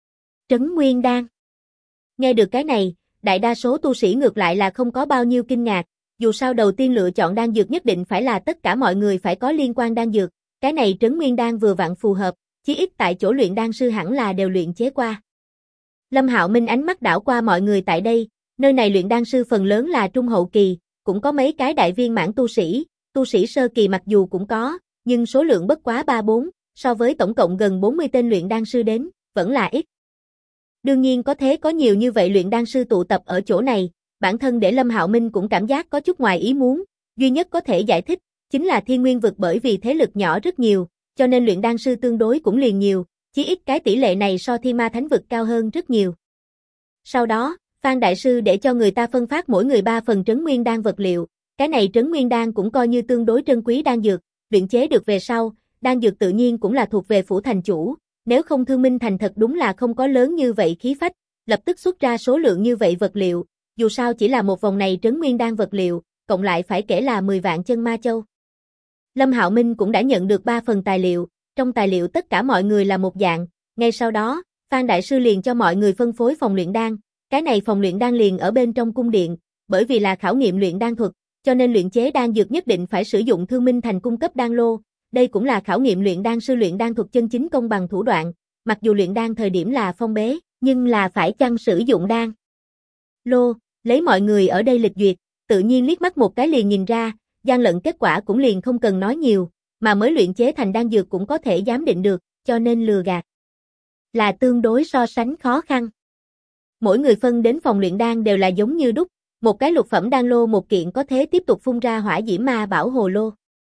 Trấn Nguyên Đan. Nghe được cái này, đại đa số tu sĩ ngược lại là không có bao nhiêu kinh ngạc, dù sao đầu tiên lựa chọn đan dược nhất định phải là tất cả mọi người phải có liên quan đan dược, cái này Trấn Nguyên Đan vừa vặn phù hợp, chí ít tại chỗ luyện đan sư hẳn là đều luyện chế qua. Lâm Hạo Minh ánh mắt đảo qua mọi người tại đây, nơi này luyện đan sư phần lớn là trung hậu kỳ, cũng có mấy cái đại viên mãn tu sĩ sơ kỳ mặc dù cũng có, nhưng số lượng bất quá 3-4, so với tổng cộng gần 40 tên luyện đan sư đến, vẫn là ít. Đương nhiên có thế có nhiều như vậy luyện đan sư tụ tập ở chỗ này, bản thân để Lâm Hạo Minh cũng cảm giác có chút ngoài ý muốn, duy nhất có thể giải thích, chính là Thiên Nguyên vực, bởi vì thế lực nhỏ rất nhiều, cho nên luyện đan sư tương đối cũng liền nhiều, chí ít cái tỷ lệ này so Thiên Ma Thánh vực cao hơn rất nhiều. Sau đó, Phan Đại Sư để cho người ta phân phát mỗi người 3 phần trấn nguyên đan vật liệu, cái này trấn nguyên đan cũng coi như tương đối trân quý đan dược, luyện chế được về sau, đan dược tự nhiên cũng là thuộc về phủ thành chủ, nếu không Thương Minh Thành thật đúng là không có lớn như vậy khí phách, lập tức xuất ra số lượng như vậy vật liệu, dù sao chỉ là một vòng này trấn nguyên đan vật liệu, cộng lại phải kể là 10 vạn chân ma châu. Lâm Hạo Minh cũng đã nhận được 3 phần tài liệu, trong tài liệu tất cả mọi người là một dạng, ngay sau đó, Phan Đại Sư liền cho mọi người phân phối phòng luyện đan, cái này phòng luyện đan liền ở bên trong cung điện, bởi vì là khảo nghiệm luyện đan thuật, cho nên luyện chế đan dược nhất định phải sử dụng Thương Minh Thành cung cấp đan lô, đây cũng là khảo nghiệm luyện đan sư luyện đan thuật chân chính công bằng thủ đoạn, mặc dù luyện đan thời điểm là phong bế, nhưng là phải chăng sử dụng đan lô, lấy mọi người ở đây lịch duyệt, tự nhiên liếc mắt một cái liền nhìn ra, gian lận kết quả cũng liền không cần nói nhiều, mà mới luyện chế thành đan dược cũng có thể giám định được, cho nên lừa gạt là tương đối so sánh khó khăn. Mỗi người phân đến phòng luyện đan đều là giống như đúc, một cái lục phẩm đan lô một kiện có thể tiếp tục phun ra hỏa diễm ma bảo hồ lô.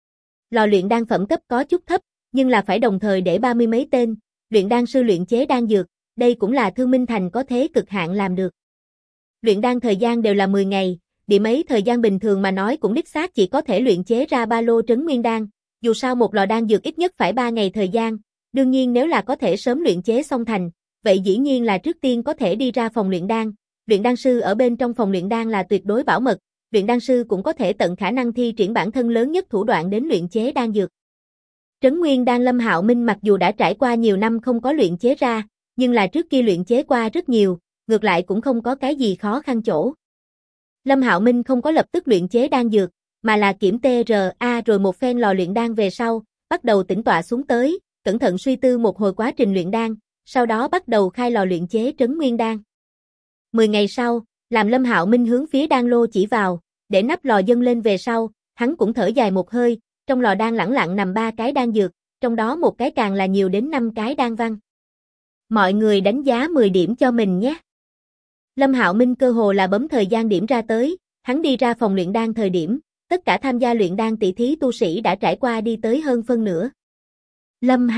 Lò luyện đan phẩm cấp có chút thấp, nhưng là phải đồng thời để 30 mấy tên, luyện đan sư luyện chế đan dược, đây cũng là Thương Minh Thành có thế cực hạn làm được. Luyện đan thời gian đều là 10 ngày, điểm ấy thời gian bình thường mà nói cũng đích xác chỉ có thể luyện chế ra 3 lô trấn nguyên đan, dù sao một lò đan dược ít nhất phải 3 ngày thời gian, đương nhiên nếu là có thể sớm luyện chế xong thành, vậy dĩ nhiên là trước tiên có thể đi ra phòng luyện đan sư ở bên trong phòng luyện đan là tuyệt đối bảo mật, luyện đan sư cũng có thể tận khả năng thi triển bản thân lớn nhất thủ đoạn đến luyện chế đan dược. Trấn nguyên đan Lâm Hạo Minh mặc dù đã trải qua nhiều năm không có luyện chế ra, nhưng là trước kia luyện chế qua rất nhiều, ngược lại cũng không có cái gì khó khăn chỗ. Lâm Hạo Minh không có lập tức luyện chế đan dược, mà là kiểm TRA rồi một phen lò luyện đan về sau, bắt đầu tĩnh tọa xuống tới, cẩn thận suy tư một hồi quá trình luyện đan, sau đó bắt đầu khai lò luyện chế trấn nguyên đan. 10 ngày sau, làm Lâm Hạo Minh hướng phía đan lô chỉ vào, để nắp lò dâng lên về sau, hắn cũng thở dài một hơi, trong lò đan lẳng lặng nằm 3 cái đan dược, trong đó một cái càng là nhiều đến 5 cái đan văn. Mọi người đánh giá 10 điểm cho mình nhé. Lâm Hạo Minh cơ hồ là bấm thời gian điểm ra tới, hắn đi ra phòng luyện đan thời điểm, tất cả tham gia luyện đan tỷ thí tu sĩ đã trải qua đi tới hơn phân nửa. Lâm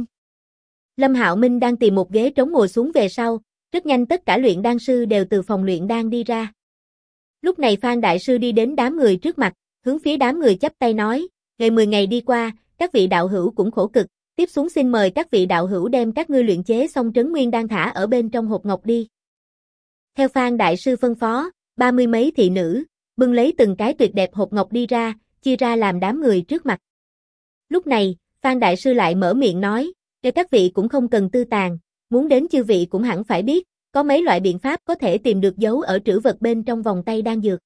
Hạo Minh đang tìm một ghế trống ngồi xuống về sau, rất nhanh tất cả luyện đan sư đều từ phòng luyện đan đi ra. Lúc này Phan Đại Sư đi đến đám người trước mặt, hướng phía đám người chắp tay nói, ngày 10 ngày đi qua, các vị đạo hữu cũng khổ cực, tiếp xuống xin mời các vị đạo hữu đem các ngươi luyện chế xong trấn nguyên đan thả ở bên trong hộp ngọc đi. Theo Phan Đại Sư phân phó, 30 mấy thị nữ, bưng lấy từng cái tuyệt đẹp hộp ngọc đi ra, chia ra làm đám người trước mặt. Lúc này, Phan Đại Sư lại mở miệng nói, để các vị cũng không cần tư tàn, muốn đến chư vị cũng hẳn phải biết, có mấy loại biện pháp có thể tìm được dấu ở trữ vật bên trong vòng tay đan dược.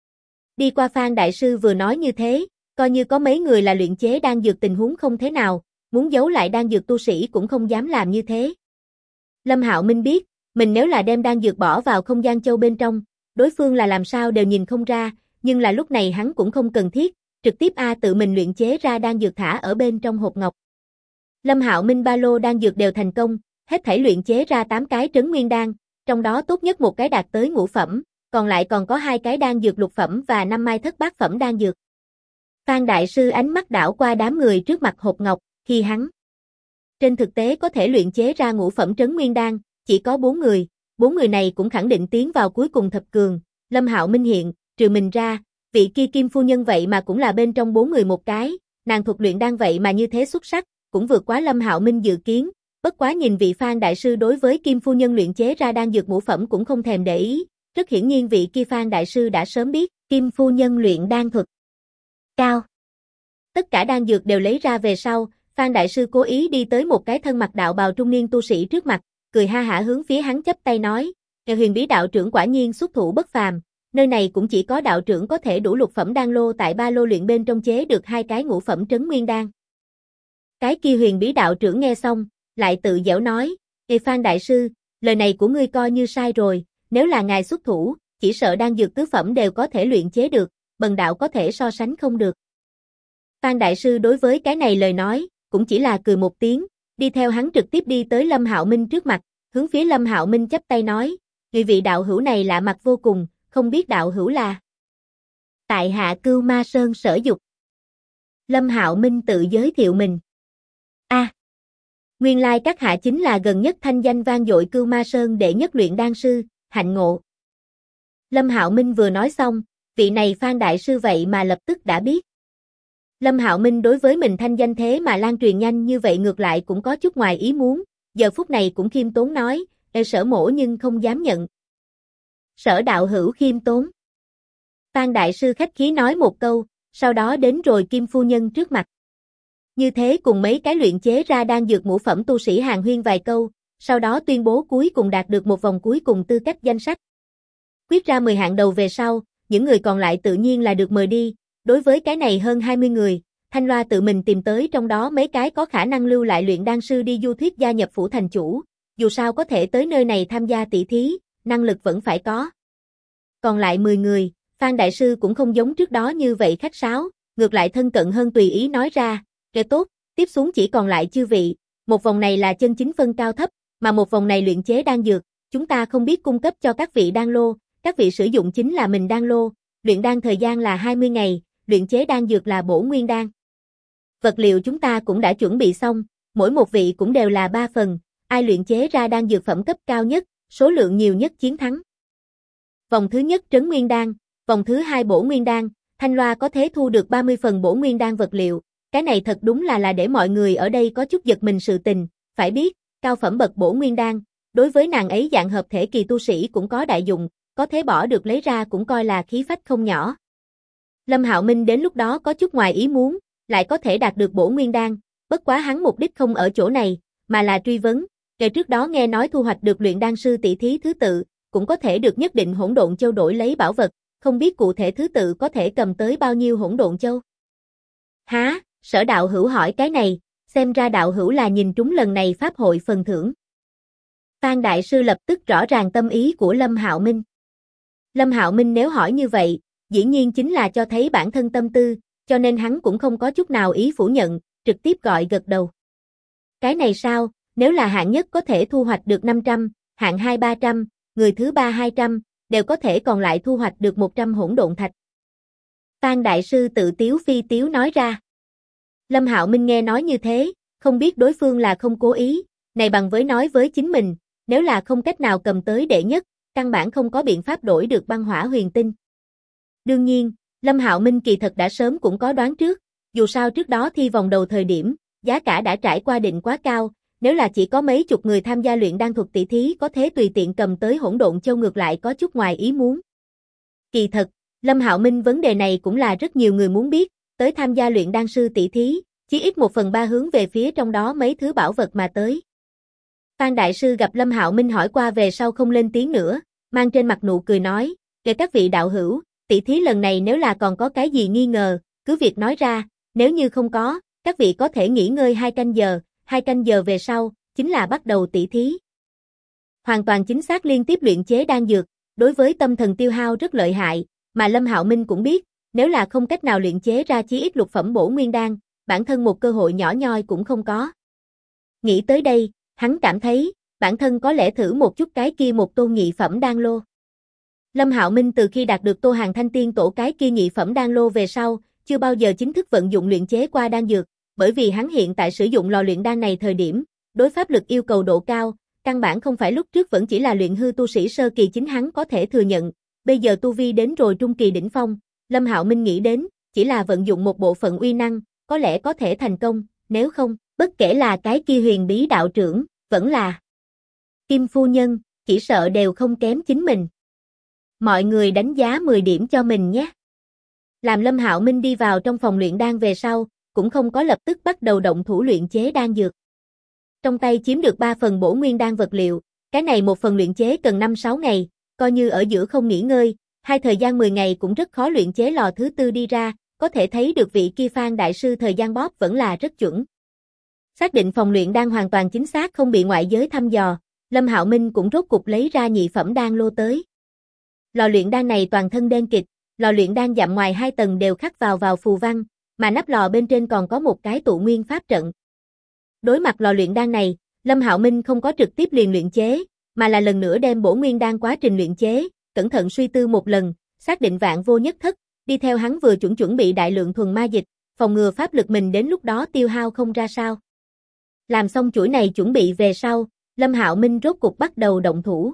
Đi qua Phan Đại Sư vừa nói như thế, coi như có mấy người là luyện chế đan dược tình huống không thế nào, muốn giấu lại đan dược tu sĩ cũng không dám làm như thế. Lâm Hạo Minh biết, mình nếu là đem đan dược bỏ vào không gian châu bên trong, đối phương là làm sao đều nhìn không ra, nhưng là lúc này hắn cũng không cần thiết, trực tiếp tự mình luyện chế ra đan dược thả ở bên trong hộp ngọc. Lâm Hạo Minh ba lô đan dược đều thành công, hết thảy luyện chế ra 8 cái trấn nguyên đan, trong đó tốt nhất một cái đạt tới ngũ phẩm, còn lại còn có 2 cái đan dược lục phẩm và 5 mai thất bát phẩm đan dược. Phan Đại Sư ánh mắt đảo qua đám người trước mặt hộp ngọc, khi hắn trên thực tế có thể luyện chế ra ngũ phẩm trấn nguyên đan, chỉ có 4 người này cũng khẳng định tiến vào cuối cùng thập cường, Lâm Hạo Minh hiện, trừ mình ra, vị kia Kim phu nhân vậy mà cũng là bên trong 4 người một cái, nàng thuật luyện đan vậy mà như thế xuất sắc, cũng vượt quá Lâm Hạo Minh dự kiến, bất quá nhìn vị Phan Đại Sư đối với Kim phu nhân luyện chế ra đan dược ngũ phẩm cũng không thèm để ý, rất hiển nhiên vị kia Phan Đại Sư đã sớm biết, Kim phu nhân luyện đan thuật cao. Tất cả đan dược đều lấy ra về sau, Phan Đại Sư cố ý đi tới một cái thân mặc đạo bào trung niên tu sĩ trước mặt, cười ha hả hướng phía hắn chắp tay nói, Huyền Bí đạo trưởng quả nhiên xuất thủ bất phàm, nơi này cũng chỉ có đạo trưởng có thể đủ lục phẩm đan lô tại ba lô luyện bên trong chế được 2 cái ngũ phẩm trấn nguyên đan. Cái kia Huyền Bí đạo trưởng nghe xong, lại tự giễu nói, Phan Đại Sư, lời này của ngươi coi như sai rồi, nếu là ngài xuất thủ, chỉ sợ đan dược tứ phẩm đều có thể luyện chế được, bần đạo có thể so sánh không được. Phan Đại Sư đối với cái này lời nói, cũng chỉ là cười một tiếng, đi theo hắn trực tiếp đi tới Lâm Hạo Minh trước mặt, hướng phía Lâm Hạo Minh chắp tay nói, người vị đạo hữu này lạ mặt vô cùng, không biết đạo hữu là. Tại hạ Cưu Ma Sơn Sở Dục. Lâm Hạo Minh tự giới thiệu mình. Nguyên lai các hạ chính là gần nhất thanh danh vang dội Cưu Ma Sơn đệ nhất luyện đan sư, hạnh ngộ. Lâm Hạo Minh vừa nói xong, vị này Phan đại sư vậy mà lập tức đã biết. Lâm Hạo Minh đối với mình thanh danh thế mà lan truyền nhanh như vậy ngược lại cũng có chút ngoài ý muốn, giờ phút này cũng khiêm tốn nói, Sở mỗ nhưng không dám nhận. Sở đạo hữu khiêm tốn. Phan đại sư khách khí nói một câu, sau đó đến rồi Kim phu nhân trước mặt. Như thế cùng mấy cái luyện chế ra đan dược ngũ phẩm tu sĩ hàn huyên vài câu, sau đó tuyên bố cuối cùng đạt được một vòng cuối cùng tư cách danh sách. Quyết ra 10 hạng đầu về sau, những người còn lại tự nhiên là được mời đi, đối với cái này hơn 20 người, Thanh Loa tự mình tìm tới trong đó mấy cái có khả năng lưu lại luyện đan sư đi du thuyết gia nhập phủ thành chủ, dù sao có thể tới nơi này tham gia tỷ thí, năng lực vẫn phải có. Còn lại 10 người, Phan đại sư cũng không giống trước đó như vậy khách sáo, ngược lại thân cận hơn tùy ý nói ra, tốt, tiếp xuống chỉ còn lại chư vị, một vòng này là chân chính phân cao thấp, mà một vòng này luyện chế đan dược, chúng ta không biết cung cấp cho các vị đan lô, các vị sử dụng chính là mình đan lô, luyện đan thời gian là 20 ngày, luyện chế đan dược là bổ nguyên đan. Vật liệu chúng ta cũng đã chuẩn bị xong, mỗi một vị cũng đều là 3 phần, ai luyện chế ra đan dược phẩm cấp cao nhất, số lượng nhiều nhất chiến thắng. Vòng thứ nhất trấn nguyên đan, vòng thứ hai bổ nguyên đan, Thanh Loa có thể thu được 30 phần bổ nguyên đan vật liệu. Cái này thật đúng là để mọi người ở đây có chút giật mình sự tình, phải biết, cao phẩm bậc bổ nguyên đan, đối với nàng ấy dạng hợp thể kỳ tu sĩ cũng có đại dụng, có thế bỏ được lấy ra cũng coi là khí phách không nhỏ. Lâm Hạo Minh đến lúc đó có chút ngoài ý muốn, lại có thể đạt được bổ nguyên đan, bất quá hắn mục đích không ở chỗ này, mà là truy vấn, kể trước đó nghe nói thu hoạch được luyện đan sư tỷ thí thứ tự, cũng có thể được nhất định hỗn độn châu đổi lấy bảo vật, không biết cụ thể thứ tự có thể cầm tới bao nhiêu hỗn độn châu. Hả? Sở đạo hữu hỏi cái này, xem ra đạo hữu là nhìn trúng lần này pháp hội phần thưởng. Phan đại sư lập tức rõ ràng tâm ý của Lâm Hạo Minh. Lâm Hạo Minh nếu hỏi như vậy, dĩ nhiên chính là cho thấy bản thân tâm tư, cho nên hắn cũng không có chút nào ý phủ nhận, trực tiếp gọi gật đầu. Cái này sao, nếu là hạng nhất có thể thu hoạch được 500, hạng 2 300, người thứ 3 200, đều có thể còn lại thu hoạch được 100 hỗn độn thạch. Phan đại sư tự tiếu phi tiếu nói ra. Lâm Hạo Minh nghe nói như thế, không biết đối phương là không cố ý, này bằng với nói với chính mình, nếu là không cách nào cầm tới đệ nhất, căn bản không có biện pháp đổi được băng hỏa huyền tinh. Đương nhiên, Lâm Hạo Minh kỳ thật đã sớm cũng có đoán trước, dù sao trước đó thi vòng đầu thời điểm, giá cả đã trải qua định quá cao, nếu là chỉ có mấy chục người tham gia luyện đan thuật tỷ thí có thể tùy tiện cầm tới hỗn độn châu ngược lại có chút ngoài ý muốn. Kỳ thật, Lâm Hạo Minh vấn đề này cũng là rất nhiều người muốn biết, tới tham gia luyện đan sư tỷ thí, chỉ ít 1/3 hướng về phía trong đó mấy thứ bảo vật mà tới. Phan đại sư gặp Lâm Hạo Minh hỏi qua về sau không lên tiếng nữa, mang trên mặt nụ cười nói, kể các vị đạo hữu, tỷ thí lần này nếu là còn có cái gì nghi ngờ, cứ việc nói ra, nếu như không có, các vị có thể nghỉ ngơi 2 canh giờ, 2 canh giờ về sau, chính là bắt đầu tỷ thí. Hoàn toàn chính xác liên tiếp luyện chế đan dược, đối với tâm thần tiêu hao rất lợi hại, mà Lâm Hạo Minh cũng biết, nếu là không cách nào luyện chế ra chí ít lục phẩm bổ nguyên đan, bản thân một cơ hội nhỏ nhoi cũng không có. Nghĩ tới đây, hắn cảm thấy, bản thân có lẽ thử một chút cái kia một tôn nhị phẩm đan lô. Lâm Hạo Minh từ khi đạt được Tô Hàng Thanh Tiên tổ cái kia nhị phẩm đan lô về sau, chưa bao giờ chính thức vận dụng luyện chế qua đan dược, bởi vì hắn hiện tại sử dụng lò luyện đan này thời điểm, đối pháp lực yêu cầu độ cao, căn bản không phải lúc trước vẫn chỉ là luyện hư tu sĩ sơ kỳ chính hắn có thể thừa nhận, bây giờ tu vi đến rồi trung kỳ đỉnh phong, Lâm Hạo Minh nghĩ đến, chỉ là vận dụng một bộ phận uy năng, có lẽ có thể thành công, nếu không, bất kể là cái kia huyền bí đạo trưởng, vẫn là Kim phu nhân, chỉ sợ đều không kém chính mình. Mọi người đánh giá 10 điểm cho mình nhé. Làm Lâm Hạo Minh đi vào trong phòng luyện đan về sau, cũng không có lập tức bắt đầu động thủ luyện chế đan dược. Trong tay chiếm được 3 phần bổ nguyên đan vật liệu, cái này một phần luyện chế cần 5-6 ngày, coi như ở giữa không nghỉ ngơi, hai thời gian 10 ngày cũng rất khó luyện chế lò thứ tư đi ra, có thể thấy được vị kia Phan đại sư thời gian bóp vẫn là rất chuẩn. Xác định phòng luyện đan hoàn toàn chính xác không bị ngoại giới thăm dò, Lâm Hạo Minh cũng rốt cục lấy ra nhị phẩm đan lô tới. Lò luyện đan này toàn thân đen kịt, lò luyện đan dặm ngoài 2 tầng đều khắc vào phù văn, mà nắp lò bên trên còn có một cái tụ nguyên pháp trận. Đối mặt lò luyện đan này, Lâm Hạo Minh không có trực tiếp liền luyện chế, mà là lần nữa đem bổ nguyên đan quá trình luyện chế, cẩn thận suy tư một lần, xác định vạn vô nhất thất, đi theo hắn vừa chuẩn bị đại lượng thuần ma dịch, phòng ngừa pháp lực mình đến lúc đó tiêu hao không ra sao. Làm xong chuỗi này chuẩn bị về sau, Lâm Hạo Minh rốt cục bắt đầu động thủ.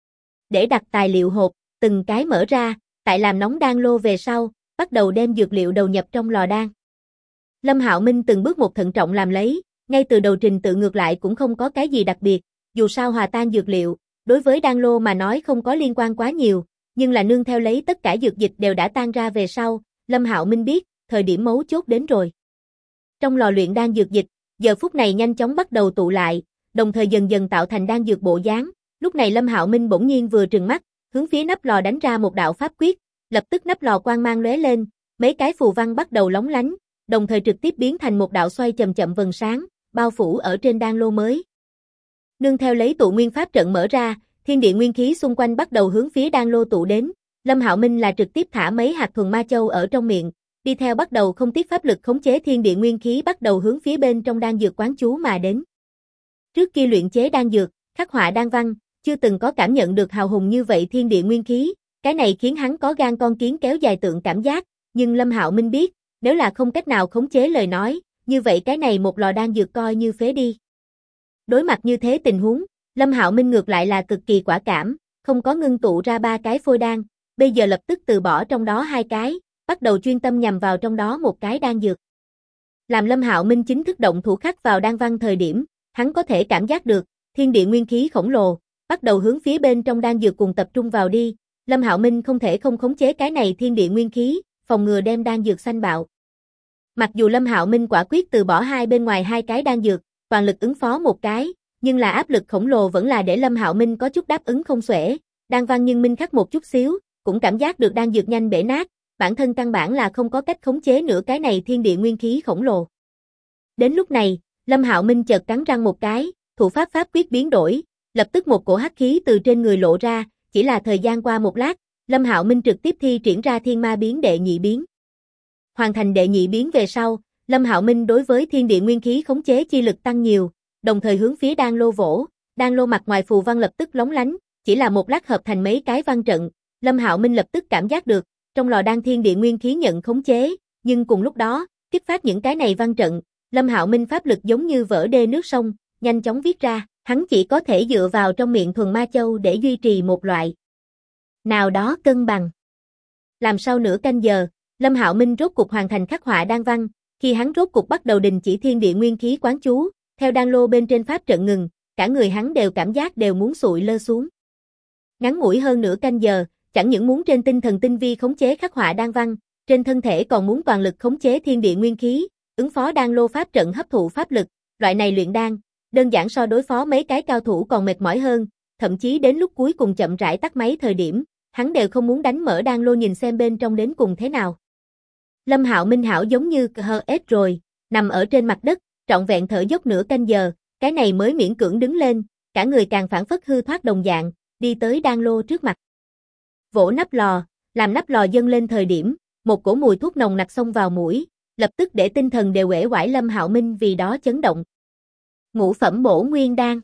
Để đặt tài liệu hộp, từng cái mở ra, tại làm nóng đan lô về sau, bắt đầu đem dược liệu đầu nhập trong lò đan. Lâm Hạo Minh từng bước một thận trọng làm lấy, ngay từ đầu trình tự ngược lại cũng không có cái gì đặc biệt, dù sao hòa tan dược liệu, đối với đan lô mà nói không có liên quan quá nhiều, nhưng là nương theo lấy tất cả dược dịch đều đã tan ra về sau, Lâm Hạo Minh biết, thời điểm mấu chốt đến rồi. Trong lò luyện đan dược dịch, giờ phút này nhanh chóng bắt đầu tụ lại, đồng thời dần dần tạo thành đan dược bộ dáng. Lúc này Lâm Hạo Minh bỗng nhiên vừa trừng mắt, hướng phía nắp lò đánh ra một đạo pháp quyết, lập tức nắp lò quang mang lóe lên, mấy cái phù văn bắt đầu lóng lánh, đồng thời trực tiếp biến thành một đạo xoay chậm chậm vầng sáng, bao phủ ở trên đan lô mới. Nương theo lấy tụ nguyên pháp trận mở ra, thiên địa nguyên khí xung quanh bắt đầu hướng phía đan lô tụ đến, Lâm Hạo Minh là trực tiếp thả mấy hạt thuần ma châu ở trong miệng, đi theo bắt đầu không tiếc pháp lực khống chế thiên địa nguyên khí bắt đầu hướng phía bên trong đan dược quán chú mà đến. Trước kia luyện chế đan dược, khắc họa đan văn, chưa từng có cảm nhận được hào hùng như vậy thiên địa nguyên khí, cái này khiến hắn có gan con kiến kéo dài tượng cảm giác, nhưng Lâm Hạo Minh biết, nếu là không cách nào khống chế lời nói, như vậy cái này một lò đan dược coi như phế đi. Đối mặt như thế tình huống, Lâm Hạo Minh ngược lại là cực kỳ quả cảm, không có ngưng tụ ra 3 cái phôi đan, bây giờ lập tức từ bỏ trong đó 2 cái, bắt đầu chuyên tâm nhằm vào trong đó một cái đan dược. Làm Lâm Hạo Minh chính thức động thủ khắc vào đan văn thời điểm, hắn có thể cảm giác được, thiên địa nguyên khí khổng lồ, bắt đầu hướng phía bên trong đan dược cùng tập trung vào đi, Lâm Hạo Minh không thể không khống chế cái này thiên địa nguyên khí, phòng ngừa đem đan dược xanh bạo. Mặc dù Lâm Hạo Minh quả quyết từ bỏ bên ngoài 2 cái đan dược, toàn lực ứng phó một cái, nhưng là áp lực khổng lồ vẫn là để Lâm Hạo Minh có chút đáp ứng không xuể, đan văn nhưng minh khắc một chút xíu, cũng cảm giác được đan dược nhanh bể nát, bản thân căn bản là không có cách khống chế nữa cái này thiên địa nguyên khí khổng lồ. Đến lúc này, Lâm Hạo Minh chợt cắn răng một cái, thủ pháp quyết biến đổi, lập tức một cổ hắc khí từ trên người lộ ra, chỉ là thời gian qua một lát, Lâm Hạo Minh trực tiếp thi triển ra thiên ma biến đệ nhị biến. Hoàn thành đệ nhị biến về sau, Lâm Hạo Minh đối với thiên địa nguyên khí khống chế chi lực tăng nhiều, đồng thời hướng phía đan lô vỗ, đan lô mặt ngoài phù văn lập tức lóng lánh, chỉ là một lát hợp thành mấy cái văn trận, Lâm Hạo Minh lập tức cảm giác được, trong lò đan thiên địa nguyên khí nhận khống chế, nhưng cùng lúc đó, kích phát những cái này văn trận, Lâm Hạo Minh pháp lực giống như vỡ đê nước sông, nhanh chóng viết ra, hắn chỉ có thể dựa vào trong miệng thuần ma châu để duy trì một loại nào đó cân bằng. Làm sau nửa canh giờ, Lâm Hạo Minh rốt cục hoàn thành khắc họa đan văn, khi hắn rốt cục bắt đầu đình chỉ thiên địa nguyên khí quán chú, theo đan lô bên trên pháp trận ngừng, cả người hắn đều cảm giác đều muốn sụi lơ xuống. Ngắn ngủi hơn nửa canh giờ, chẳng những muốn trên tinh thần tinh vi khống chế khắc họa đan văn, trên thân thể còn muốn toàn lực khống chế thiên địa nguyên khí, ứng phó đan lô pháp trận hấp thụ pháp lực, loại này luyện đan, đơn giản so đối phó mấy cái cao thủ còn mệt mỏi hơn, thậm chí đến lúc cuối cùng chậm rãi tắt máy thời điểm, hắn đều không muốn đánh mở đan lô nhìn xem bên trong đến cùng thế nào. Lâm Hạo Minh hảo giống như hết rồi, nằm ở trên mặt đất, trọn vẹn thở dốc nửa canh giờ, cái này mới miễn cưỡng đứng lên, cả người càng phảng phất hư thoát đồng dạng, đi tới đan lô trước mặt. Vỗ nắp lò, làm nắp lò dâng lên thời điểm, một cổ mùi thuốc nồng nặc xông vào mũi, lập tức để tinh thần đều uể oải Lâm Hạo Minh vì đó chấn động. Ngũ phẩm bổ nguyên đan.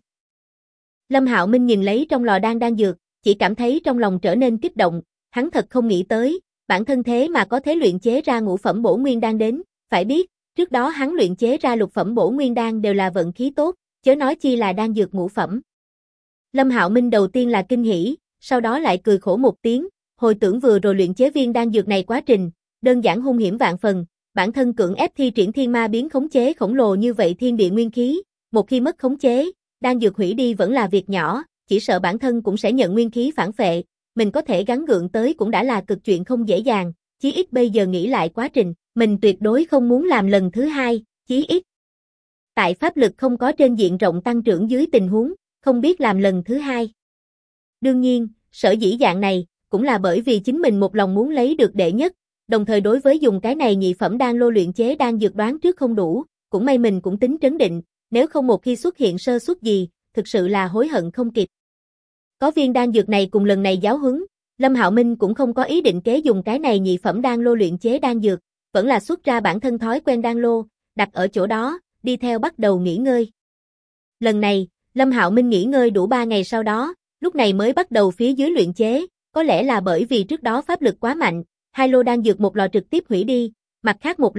Lâm Hạo Minh nhìn lấy trong lò đan dược, chỉ cảm thấy trong lòng trở nên kích động, hắn thật không nghĩ tới, bản thân thế mà có thể luyện chế ra ngũ phẩm bổ nguyên đan đến, phải biết, trước đó hắn luyện chế ra lục phẩm bổ nguyên đan đều là vận khí tốt, chớ nói chi là đan dược ngũ phẩm. Lâm Hạo Minh đầu tiên là kinh hỉ, sau đó lại cười khổ một tiếng, hồi tưởng vừa rồi luyện chế viên đan dược này quá trình, đơn giản hung hiểm vạn phần, bản thân cưỡng ép thi triển thiên ma biến khống chế khổng lồ như vậy thiên địa nguyên khí, một khi mất khống chế, đan dược hủy đi vẫn là việc nhỏ, chỉ sợ bản thân cũng sẽ nhận nguyên khí phản phệ, mình có thể gắng gượng tới cũng đã là cực chuyện không dễ dàng, chí ít bây giờ nghĩ lại quá trình, mình tuyệt đối không muốn làm lần thứ hai, chí ít. Tại pháp lực không có trên diện rộng tăng trưởng dưới tình huống, không biết làm lần thứ hai. Đương nhiên, sở dĩ dạng này, cũng là bởi vì chính mình một lòng muốn lấy được đệ nhất, đồng thời đối với dùng cái này nhị phẩm đan lô luyện chế đan dược đoán trước không đủ, cũng may mình cũng tính trấn định, nếu không một khi xuất hiện sơ suất gì, thực sự là hối hận không kịp. Có viên đan dược này cùng lần này giáo huấn, Lâm Hạo Minh cũng không có ý định kế dùng cái này nhị phẩm đan lô luyện chế đan dược, vẫn là xuất ra bản thân thói quen đan lô, đặt ở chỗ đó, đi theo bắt đầu nghỉ ngơi. Lần này, Lâm Hạo Minh nghỉ ngơi đủ 3 ngày sau đó, lúc này mới bắt đầu phía dưới luyện chế, có lẽ là bởi vì trước đó pháp lực quá mạnh, 2 lô đan dược một lò trực tiếp hủy đi, mặt khác một lò,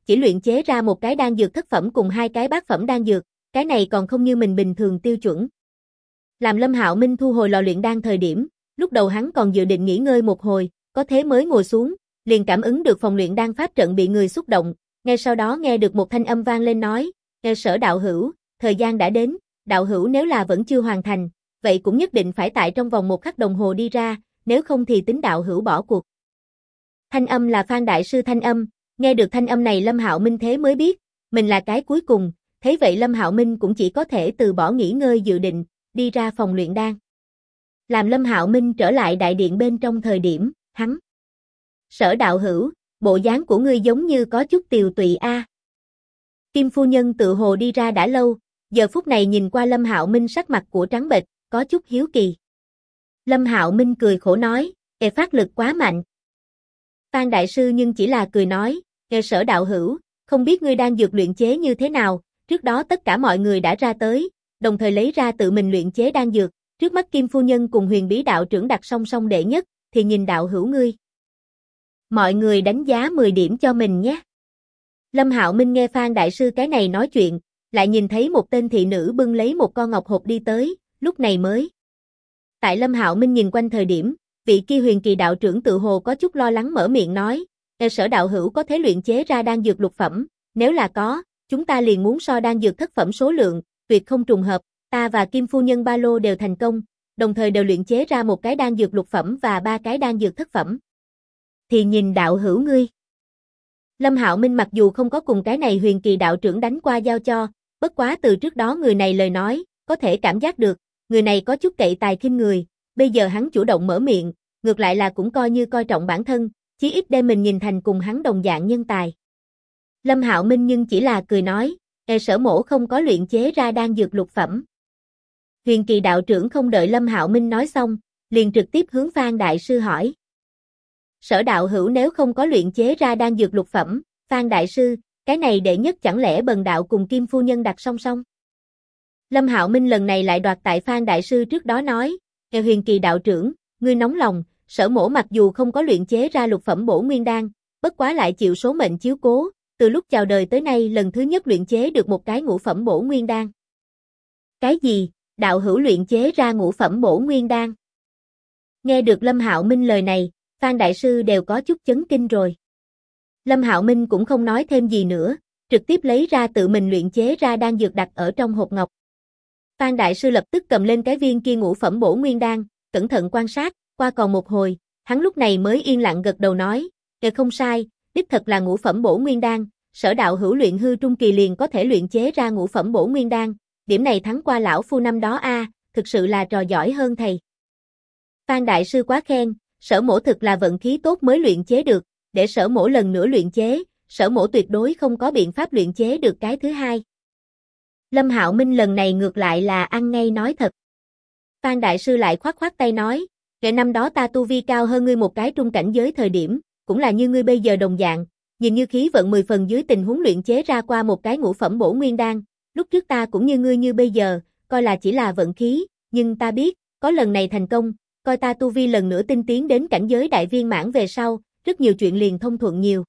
chỉ luyện chế ra một cái đan dược thất phẩm cùng hai cái bát phẩm đan dược, cái này còn không như mình bình thường tiêu chuẩn. Làm Lâm Hạo Minh thu hồi lò luyện đan thời điểm, lúc đầu hắn còn dự định nghỉ ngơi một hồi, có thế mới ngồi xuống, liền cảm ứng được phòng luyện đan pháp trận bị người xúc động, ngay sau đó nghe được một thanh âm vang lên nói, Sở đạo hữu, thời gian đã đến, đạo hữu nếu là vẫn chưa hoàn thành, vậy cũng nhất định phải tại trong vòng 1 khắc đồng hồ đi ra, nếu không thì tính đạo hữu bỏ cuộc. Thanh âm là Phan Đại Sư thanh âm, nghe được thanh âm này Lâm Hạo Minh thế mới biết, mình là cái cuối cùng, thế vậy Lâm Hạo Minh cũng chỉ có thể từ bỏ nghỉ ngơi dự định, đi ra phòng luyện đan. Làm Lâm Hạo Minh trở lại đại điện bên trong thời điểm, hắn. Sở đạo hữu, bộ dáng của ngươi giống như có chút tiều tụy a. Kim phu nhân tự hồ đi ra đã lâu, giờ phút này nhìn qua Lâm Hạo Minh sắc mặt của trắng bệch, có chút hiếu kỳ. Lâm Hạo Minh cười khổ nói, phát lực quá mạnh. Phan Đại Sư nhưng chỉ là cười nói, Sở đạo hữu, không biết ngươi đang dược luyện chế như thế nào, trước đó tất cả mọi người đã ra tới, đồng thời lấy ra tự mình luyện chế đan dược, trước mắt Kim phu nhân cùng Huyền Bí đạo trưởng đặt song song đệ nhất, thì nhìn đạo hữu ngươi. Mọi người đánh giá 10 điểm cho mình nhé. Lâm Hạo Minh nghe Phan Đại Sư cái này nói chuyện, lại nhìn thấy một tên thị nữ bưng lấy một con ngọc hộp đi tới, lúc này mới. Tại Lâm Hạo Minh nhìn quanh thời điểm, vị kia Huyền Kỳ đạo trưởng tự hồ có chút lo lắng mở miệng nói, Sở đạo hữu có thể luyện chế ra đan dược lục phẩm, nếu là có, chúng ta liền muốn so đan dược thất phẩm số lượng, tuyệt không trùng hợp, ta và Kim phu nhân ba lô đều thành công, đồng thời đều luyện chế ra một cái đan dược lục phẩm và 3 cái đan dược thất phẩm. Thì nhìn đạo hữu ngươi. Lâm Hạo Minh mặc dù không có cùng cái này Huyền Kỳ đạo trưởng đánh qua giao cho, bất quá từ trước đó người này lời nói, có thể cảm giác được, người này có chút cậy tài khinh người, bây giờ hắn chủ động mở miệng, ngược lại là cũng coi như coi trọng bản thân, chí ít đem mình nhìn thành cùng hắn đồng dạng nhân tài. Lâm Hạo Minh nhưng chỉ là cười nói, Sở mỗ không có luyện chế ra đan dược lục phẩm. Huyền Kỳ đạo trưởng không đợi Lâm Hạo Minh nói xong, liền trực tiếp hướng Phan Đại Sư hỏi. Sở đạo hữu nếu không có luyện chế ra đan dược lục phẩm, Phan Đại Sư, cái này đệ nhất chẳng lẽ Bần đạo cùng Kim phu nhân đặt song song? Lâm Hạo Minh lần này lại đoạt tại Phan Đại Sư trước đó nói, Huyền Kỳ đạo trưởng, ngươi nóng lòng, Sở mỗ mặc dù không có luyện chế ra lục phẩm bổ nguyên đan, bất quá lại chịu số mệnh chiếu cố, từ lúc chào đời tới nay lần thứ nhất luyện chế được một cái ngũ phẩm bổ nguyên đan. Cái gì? Đạo hữu luyện chế ra ngũ phẩm bổ nguyên đan? Nghe được Lâm Hạo Minh lời này, Phan Đại Sư đều có chút chấn kinh rồi. Lâm Hạo Minh cũng không nói thêm gì nữa, trực tiếp lấy ra tự mình luyện chế ra đan dược đặt ở trong hộp ngọc. Phan Đại Sư lập tức cầm lên cái viên kia ngũ phẩm bổ nguyên đan, cẩn thận quan sát, qua còn một hồi, hắn lúc này mới yên lặng gật đầu nói, không sai, đích thật là ngũ phẩm bổ nguyên đan, Sở đạo hữu luyện hư trung kỳ liền có thể luyện chế ra ngũ phẩm bổ nguyên đan, điểm này thắng qua lão phu năm đó a, thực sự là trò giỏi hơn thầy. Phan Đại Sư quá khen, Sở mỗ thực là vận khí tốt mới luyện chế được, để Sở mỗ lần nữa luyện chế, Sở mỗ tuyệt đối không có biện pháp luyện chế được cái thứ hai. Lâm Hạo Minh lần này ngược lại là ăn ngay nói thật. Phan Đại Sư lại khoát khoát tay nói, năm đó ta tu vi cao hơn ngươi một cái trung cảnh giới thời điểm, cũng là như ngươi bây giờ đồng dạng, nhìn như khí vận 10 phần dưới tình huống luyện chế ra qua một cái ngũ phẩm bổ nguyên đan, lúc trước ta cũng như ngươi như bây giờ, coi là chỉ là vận khí, nhưng ta biết, có lần này thành công, coi ta tu vi lần nữa tinh tiến đến cảnh giới đại viên mãn về sau, rất nhiều chuyện liền thông thuận nhiều.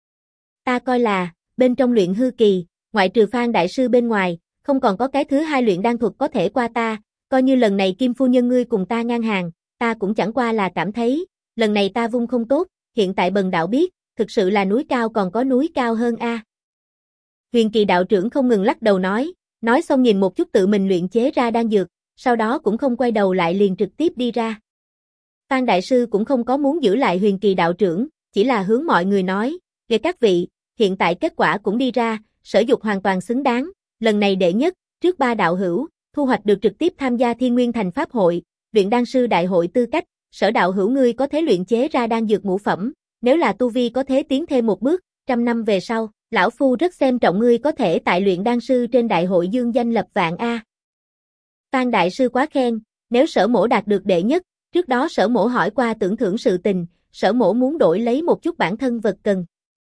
Ta coi là, bên trong luyện hư kỳ, ngoại trừ Phan Đại Sư bên ngoài, không còn có cái thứ hai luyện đan thuật có thể qua ta, coi như lần này Kim phu nhân ngươi cùng ta ngang hàng, ta cũng chẳng qua là cảm thấy, lần này ta vung không tốt, hiện tại Bần đạo biết, thực sự là núi cao còn có núi cao hơn a. Huyền Kỳ đạo trưởng không ngừng lắc đầu nói xong nhìn một chút tự mình luyện chế ra đan dược, sau đó cũng không quay đầu lại liền trực tiếp đi ra. Phan Đại Sư cũng không có muốn giữ lại Huyền Kỳ đạo trưởng, chỉ là hướng mọi người nói, về các vị, hiện tại kết quả cũng đi ra, Sở Dục hoàn toàn xứng đáng, lần này đệ nhất, trước 3 đạo hữu, thu hoạch được trực tiếp tham gia Thiên Nguyên Thành Pháp hội, luyện đan sư đại hội tư cách, Sở đạo hữu ngươi có thể luyện chế ra đan dược ngũ phẩm, nếu là tu vi có thể tiến thêm một bước, 100 năm về sau, lão phu rất xem trọng ngươi có thể tại luyện đan sư trên đại hội dương danh lập vạn a. Phan Đại Sư quá khen, nếu Sở mỗ đạt được đệ nhất, trước đó Sở mỗ hỏi qua tưởng thưởng sự tình, Sở mỗ muốn đổi lấy một chút bản thân vật cần.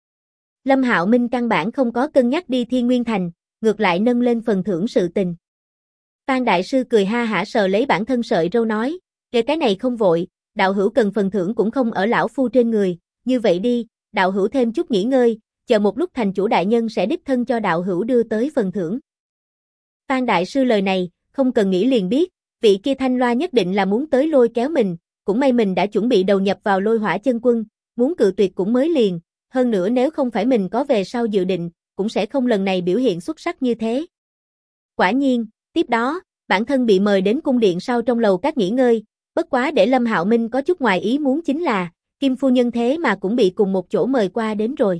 Lâm Hạo Minh căn bản không có cân nhắc đi Thiên Nguyên Thành, ngược lại nâng lên phần thưởng sự tình. Phan Đại Sư cười ha hả sờ lấy bản thân sợi râu nói, cái này không vội, đạo hữu cần phần thưởng cũng không ở lão phu trên người, như vậy đi, đạo hữu thêm chút nghỉ ngơi, chờ một lúc thành chủ đại nhân sẽ đích thân cho đạo hữu đưa tới phần thưởng. Phan đại sư lời này, không cần nghĩ liền biết, vị kia Thanh Loa nhất định là muốn tới lôi kéo mình, cũng may mình đã chuẩn bị đầu nhập vào Lôi Hỏa chân quân, muốn cự tuyệt cũng mới liền, hơn nữa nếu không phải mình có về sau dự định, cũng sẽ không lần này biểu hiện xuất sắc như thế. Quả nhiên, tiếp đó, bản thân bị mời đến cung điện sau trong lầu các nghỉ ngơi, bất quá để Lâm Hạo Minh có chút ngoài ý muốn chính là, Kim phu nhân thế mà cũng bị cùng một chỗ mời qua đến rồi.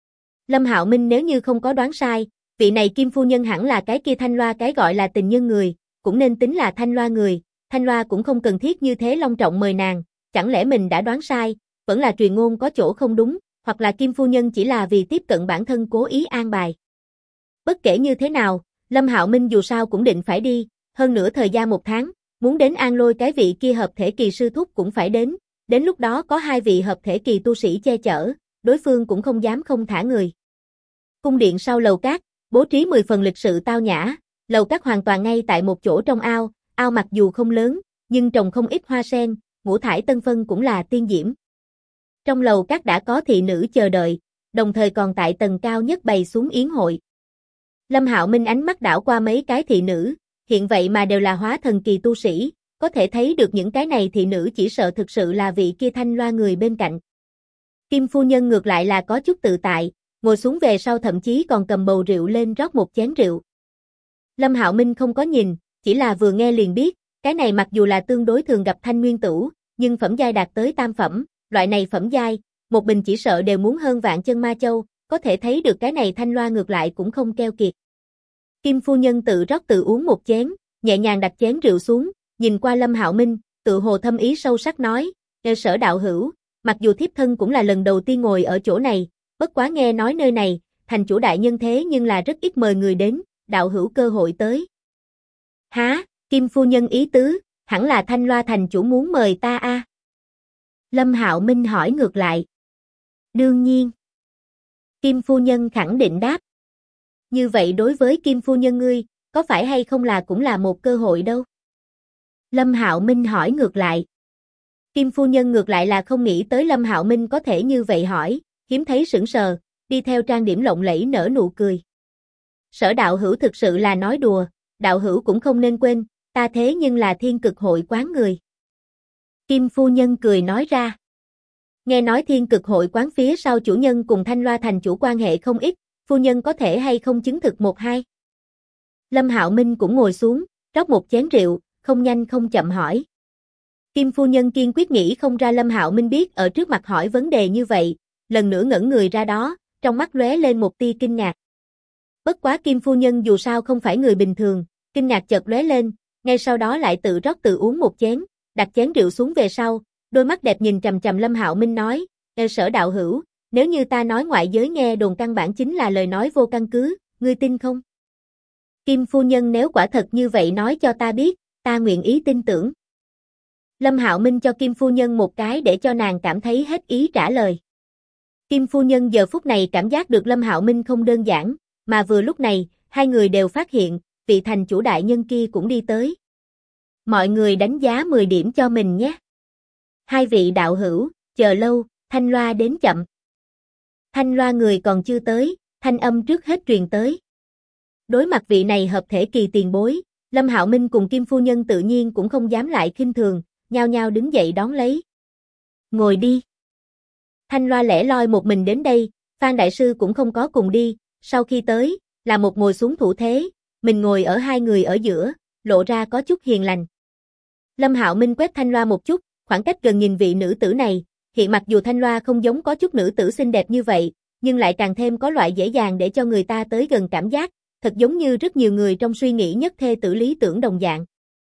Lâm Hạo Minh nếu như không có đoán sai, vị này Kim phu nhân hẳn là cái kia Thanh Loa cái gọi là tình nhân người, cũng nên tính là Thanh Loa người, Thanh Loa cũng không cần thiết như thế long trọng mời nàng, chẳng lẽ mình đã đoán sai, vẫn là truyền ngôn có chỗ không đúng, hoặc là Kim phu nhân chỉ là vì tiếp cận bản thân cố ý an bài. Bất kể như thế nào, Lâm Hạo Minh dù sao cũng định phải đi, hơn nữa thời gian 1 tháng, muốn đến An Lôi cái vị kia hợp thể kỳ sư thúc cũng phải đến lúc đó có 2 vị hợp thể kỳ tu sĩ che chở, đối phương cũng không dám không thả người. Cung điện sau lầu cát, bố trí 10 phần lịch sự tao nhã, lầu cát hoàn toàn ngay tại một chỗ trong ao, ao mặc dù không lớn, nhưng trồng không ít hoa sen, ngũ thải tân phân cũng là tiên diễm. Trong lầu cát đã có thị nữ chờ đợi, đồng thời còn tại tầng cao nhất bày xuống yến hội. Lâm Hạo Minh ánh mắt đảo qua mấy cái thị nữ, hiện vậy mà đều là hóa thần kỳ tu sĩ, có thể thấy được những cái này thị nữ chỉ sợ thực sự là vị kia Thanh Loa người bên cạnh. Kim phu nhân ngược lại là có chút tự tại, ngồi xuống về sau thậm chí còn cầm bầu rượu lên rót một chén rượu. Lâm Hạo Minh không có nhìn, chỉ là vừa nghe liền biết, cái này mặc dù là tương đối thường gặp thanh nguyên tửu, nhưng phẩm giai đạt tới tam phẩm, loại này phẩm giai, một bình chỉ sợ đều muốn hơn vạn chân ma châu, có thể thấy được cái này Thanh Loa ngược lại cũng không keo kiệt. Kim phu nhân tự rót tự uống một chén, nhẹ nhàng đặt chén rượu xuống, nhìn qua Lâm Hạo Minh, tự hồ thâm ý sâu sắc nói, Sở đạo hữu, mặc dù thiếp thân cũng là lần đầu tiên ngồi ở chỗ này, bất quá nghe nói nơi này, thành chủ đại nhân thế nhưng là rất ít mời người đến, đạo hữu cơ hội tới. Hả, Kim phu nhân ý tứ, hẳn là Thanh Loa thành chủ muốn mời ta a? Lâm Hạo Minh hỏi ngược lại. Đương nhiên. Kim phu nhân khẳng định đáp. Như vậy đối với Kim phu nhân ngươi, có phải hay không là cũng là một cơ hội đâu? Lâm Hạo Minh hỏi ngược lại. Kim phu nhân ngược lại là không nghĩ tới Lâm Hạo Minh có thể như vậy hỏi, hiếm thấy sững sờ, đi theo trang điểm lộng lẫy nở nụ cười. Sở đạo hữu thực sự là nói đùa, đạo hữu cũng không nên quên, ta thế nhưng là Thiên Cực hội quán người. Kim phu nhân cười nói ra. Nghe nói Thiên Cực hội quán phía sau chủ nhân cùng Thanh Loa thành chủ quan hệ không ít, phu nhân có thể hay không chứng thực một hai? Lâm Hạo Minh cũng ngồi xuống, rót một chén rượu, không nhanh không chậm hỏi. Kim phu nhân kiên quyết nghĩ không ra Lâm Hạo Minh biết ở trước mặt hỏi vấn đề như vậy, lần nữa ngẩn người ra đó, trong mắt lóe lên một tia kinh ngạc. Bất quá Kim phu nhân dù sao không phải người bình thường, kinh ngạc chợt lóe lên, ngay sau đó lại tự rót tự uống một chén, đặt chén rượu xuống về sau, đôi mắt đẹp nhìn chằm chằm Lâm Hạo Minh nói, Sở đạo hữu, nếu như ta nói ngoại giới nghe đồn căn bản chính là lời nói vô căn cứ, ngươi tin không? Kim phu nhân nếu quả thật như vậy nói cho ta biết, ta nguyện ý tin tưởng. Lâm Hạo Minh cho Kim phu nhân một cái để cho nàng cảm thấy hết ý trả lời. Kim phu nhân giờ phút này cảm giác được Lâm Hạo Minh không đơn giản, mà vừa lúc này, hai người đều phát hiện, vị thành chủ đại nhân kia cũng đi tới. Mọi người đánh giá 10 điểm cho mình nhé. Hai vị đạo hữu, chờ lâu, Thanh Loa đến chậm. Thanh Loa người còn chưa tới, thanh âm trước hết truyền tới. Đối mặt vị này hợp thể kỳ tiền bối, Lâm Hạo Minh cùng Kim phu nhân tự nhiên cũng không dám lại khinh thường, nhao nhao đứng dậy đón lấy. Ngồi đi. Thanh Loa lẻ loi một mình đến đây, Phan đại sư cũng không có cùng đi, sau khi tới, là một ngồi xuống thủ thế, mình ngồi ở hai người ở giữa, lộ ra có chút hiền lành. Lâm Hạo Minh quét Thanh Loa một chút, khoảng cách gần nhìn vị nữ tử này, hiện mặc dù Thanh Loa không giống có chút nữ tử xinh đẹp như vậy, nhưng lại càng thêm có loại dễ dàng để cho người ta tới gần cảm giác, thật giống như rất nhiều người trong suy nghĩ nhất thê tử lý tưởng đồng dạng.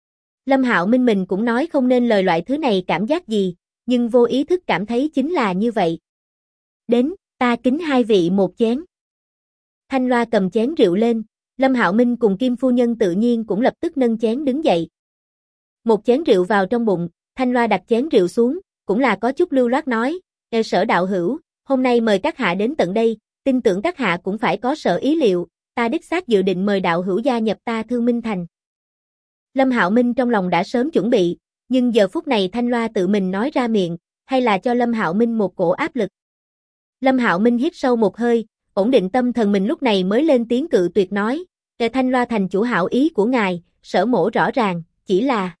Lâm Hạo Minh mình cũng nói không nên lời loại thứ này cảm giác gì, nhưng vô ý thức cảm thấy chính là như vậy. Đến, ta kính hai vị một chén. Thanh Loa cầm chén rượu lên, Lâm Hạo Minh cùng Kim phu nhân tự nhiên cũng lập tức nâng chén đứng dậy. Một chén rượu vào trong bụng, Thanh Loa đặt chén rượu xuống, cũng là có chút lưu loát nói, Sở đạo hữu, hôm nay mời các hạ đến tận đây, tin tưởng các hạ cũng phải có sở ý liệu, ta đích xác dự định mời đạo hữu gia nhập ta Thương Minh Thành. Lâm Hạo Minh trong lòng đã sớm chuẩn bị, nhưng giờ phút này Thanh Loa tự mình nói ra miệng, hay là cho Lâm Hạo Minh một cổ áp lực. Lâm Hạo Minh hít sâu một hơi, ổn định tâm thần mình lúc này mới lên tiếng cự tuyệt nói, Thanh Loa thành chủ hảo ý của ngài, Sở mỗ rõ ràng, chỉ là...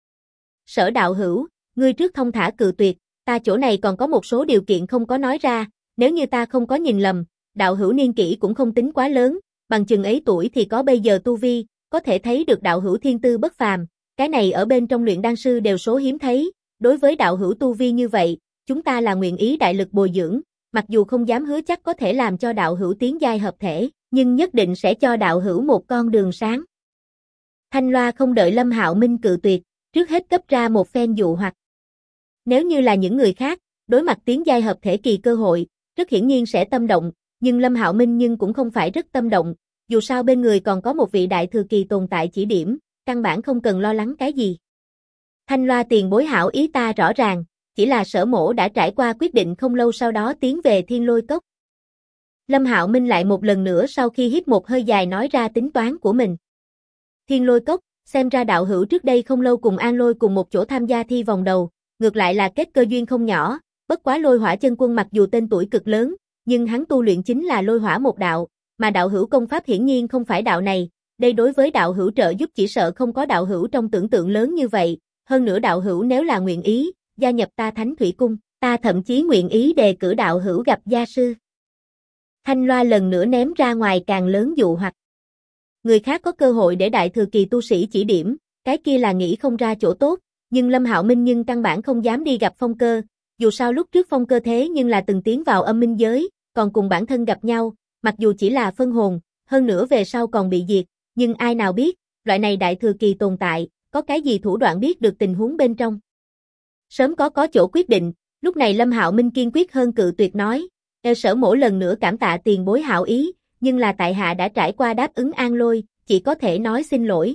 Sở đạo hữu, ngươi trước thông thả cự tuyệt, ta chỗ này còn có một số điều kiện không có nói ra, nếu như ta không có nhìn lầm, đạo hữu niên kỷ cũng không tính quá lớn, bằng chừng ấy tuổi thì có bây giờ tu vi, có thể thấy được đạo hữu thiên tư bất phàm, cái này ở bên trong luyện đan sư đều số hiếm thấy, đối với đạo hữu tu vi như vậy, chúng ta là nguyện ý đại lực bồi dưỡng, mặc dù không dám hứa chắc có thể làm cho đạo hữu tiến giai hợp thể, nhưng nhất định sẽ cho đạo hữu một con đường sáng. Thanh Loa không đợi Lâm Hạo Minh cự tuyệt, trước hết cấp ra một phen dụ hoặc. Nếu như là những người khác, đối mặt tiến giai hợp thể kỳ cơ hội, rất hiển nhiên sẽ tâm động, nhưng Lâm Hạo Minh cũng không phải rất tâm động, dù sao bên người còn có một vị đại thừa kỳ tồn tại chỉ điểm, căn bản không cần lo lắng cái gì. Thanh Loa tiền bối hảo ý ta rõ ràng, chỉ là Sở mỗ đã trải qua quyết định không lâu sau đó tiến về Thiên Lôi Cốc. Lâm Hạo Minh lại một lần nữa sau khi hít một hơi dài nói ra tính toán của mình. Thiên Lôi Cốc, xem ra đạo hữu trước đây không lâu cùng An Lôi cùng một chỗ tham gia thi vòng đầu, ngược lại là kết cơ duyên không nhỏ, bất quá Lôi Hỏa chân quân mặc dù tên tuổi cực lớn, nhưng hắn tu luyện chính là Lôi Hỏa một đạo, mà đạo hữu công pháp hiển nhiên không phải đạo này, đây đối với đạo hữu trợ giúp chỉ sợ không có đạo hữu trong tưởng tượng lớn như vậy, hơn nữa đạo hữu nếu là nguyện ý, gia nhập ta Thánh Thủy Cung, ta thậm chí nguyện ý đề cử đạo hữu gặp gia sư. Thanh Loa lần nữa ném ra ngoài càng lớn dụ hoặc. Người khác có cơ hội để đại thừa kỳ tu sĩ chỉ điểm, cái kia là nghĩ không ra chỗ tốt, nhưng Lâm Hạo Minh nhưng căn bản không dám đi gặp Phong Cơ, dù sao lúc trước Phong Cơ thế nhưng là từng tiến vào âm minh giới, còn cùng bản thân gặp nhau, mặc dù chỉ là phân hồn, hơn nữa về sau còn bị diệt, nhưng ai nào biết, loại này đại thừa kỳ tồn tại, có cái gì thủ đoạn biết được tình huống bên trong. Sớm có chỗ quyết định, lúc này Lâm Hạo Minh kiên quyết hơn cự tuyệt nói, Sở mỗ lần nữa cảm tạ tiền bối hảo ý, nhưng là tại hạ đã trải qua đáp ứng An Lôi, chỉ có thể nói xin lỗi.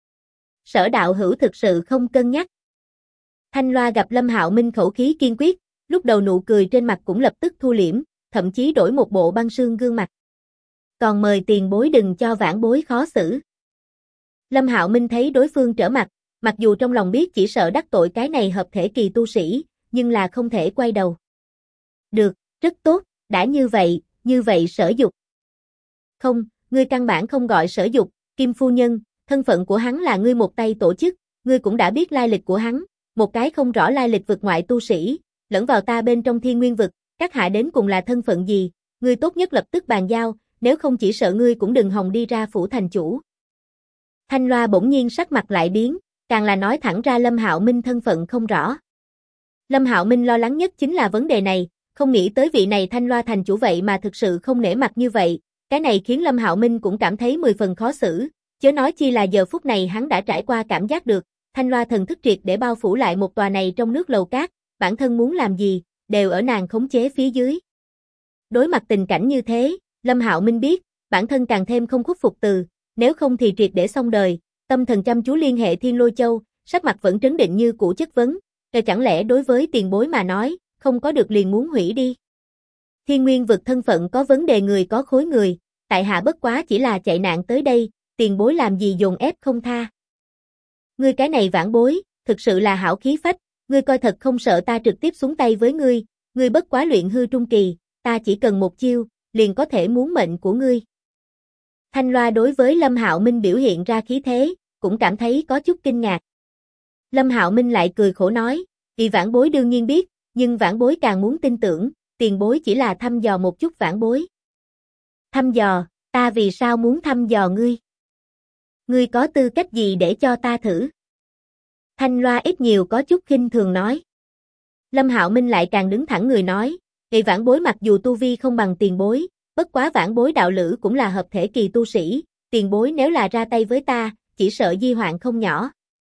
Sở đạo hữu thực sự không cân nhắc. Thanh Loa gặp Lâm Hạo Minh khẩu khí kiên quyết, lúc đầu nụ cười trên mặt cũng lập tức thu liễm, thậm chí đổi một bộ băng sương gương mặt. Còn mời tiền bối đừng cho vãn bối khó xử. Lâm Hạo Minh thấy đối phương trở mặt, mặc dù trong lòng biết chỉ sợ đắc tội cái này hợp thể kỳ tu sĩ, nhưng là không thể quay đầu. Được, rất tốt, đã như vậy Sở Dục. Không, ngươi căn bản không gọi Sở Dục, Kim phu nhân, thân phận của hắn là ngươi một tay tổ chức, ngươi cũng đã biết lai lịch của hắn, một cái không rõ lai lịch vực ngoại tu sĩ, lẫn vào ta bên trong Thiên Nguyên vực, các hạ đến cùng là thân phận gì, ngươi tốt nhất lập tức bàn giao, nếu không chỉ sợ ngươi cũng đừng hòng đi ra phủ thành chủ. Thanh Loa bỗng nhiên sắc mặt lại biến, càng là nói thẳng ra Lâm Hạo Minh thân phận không rõ. Lâm Hạo Minh lo lắng nhất chính là vấn đề này, không nghĩ tới vị này Thanh Loa thành chủ vậy mà thực sự không nể mặt như vậy, cái này khiến Lâm Hạo Minh cũng cảm thấy 10 phần khó xử, chớ nói chi là giờ phút này hắn đã trải qua cảm giác được, Thanh Loa thần thức triệt để bao phủ lại một tòa này trong nước lầu cát, bản thân muốn làm gì, đều ở nàng khống chế phía dưới. Đối mặt tình cảnh như thế, Lâm Hạo Minh biết, bản thân càng thêm không khuất phục từ, nếu không thì triệt để xong đời, tâm thần chăm chú liên hệ Thiên Lôi Châu, sắc mặt vẫn trấn định như cũ chất vấn, chẳng lẽ đối với tiền bối mà nói, không có được liền muốn hủy đi. Thiên Nguyên vực thân phận có vấn đề người có khối người, tại hạ bất quá chỉ là chạy nạn tới đây, tiền bối làm gì dồn ép không tha. Ngươi cái này vãn bối, thực sự là hảo khí phách, ngươi coi thật không sợ ta trực tiếp xuống tay với ngươi bất quá luyện hư trung kỳ, ta chỉ cần một chiêu, liền có thể muốn mệnh của ngươi. Thanh Loa đối với Lâm Hạo Minh biểu hiện ra khí thế, cũng cảm thấy có chút kinh ngạc. Lâm Hạo Minh lại cười khổ nói, vì vãn bối đương nhiên biết, nhưng vãn bối càng muốn tin tưởng, tiền bối chỉ là thăm dò một chút vãn bối. Thăm dò, ta vì sao muốn thăm dò ngươi? Ngươi có tư cách gì để cho ta thử? Thanh Loa ít nhiều có chút khinh thường nói. Lâm Hạo Minh lại càng đứng thẳng người nói, vì vãn bối mặc dù tu vi không bằng tiền bối, bất quá vãn bối đạo lữ cũng là hợp thể kỳ tu sĩ, tiền bối nếu là ra tay với ta, chỉ sợ di hoạn không nhỏ.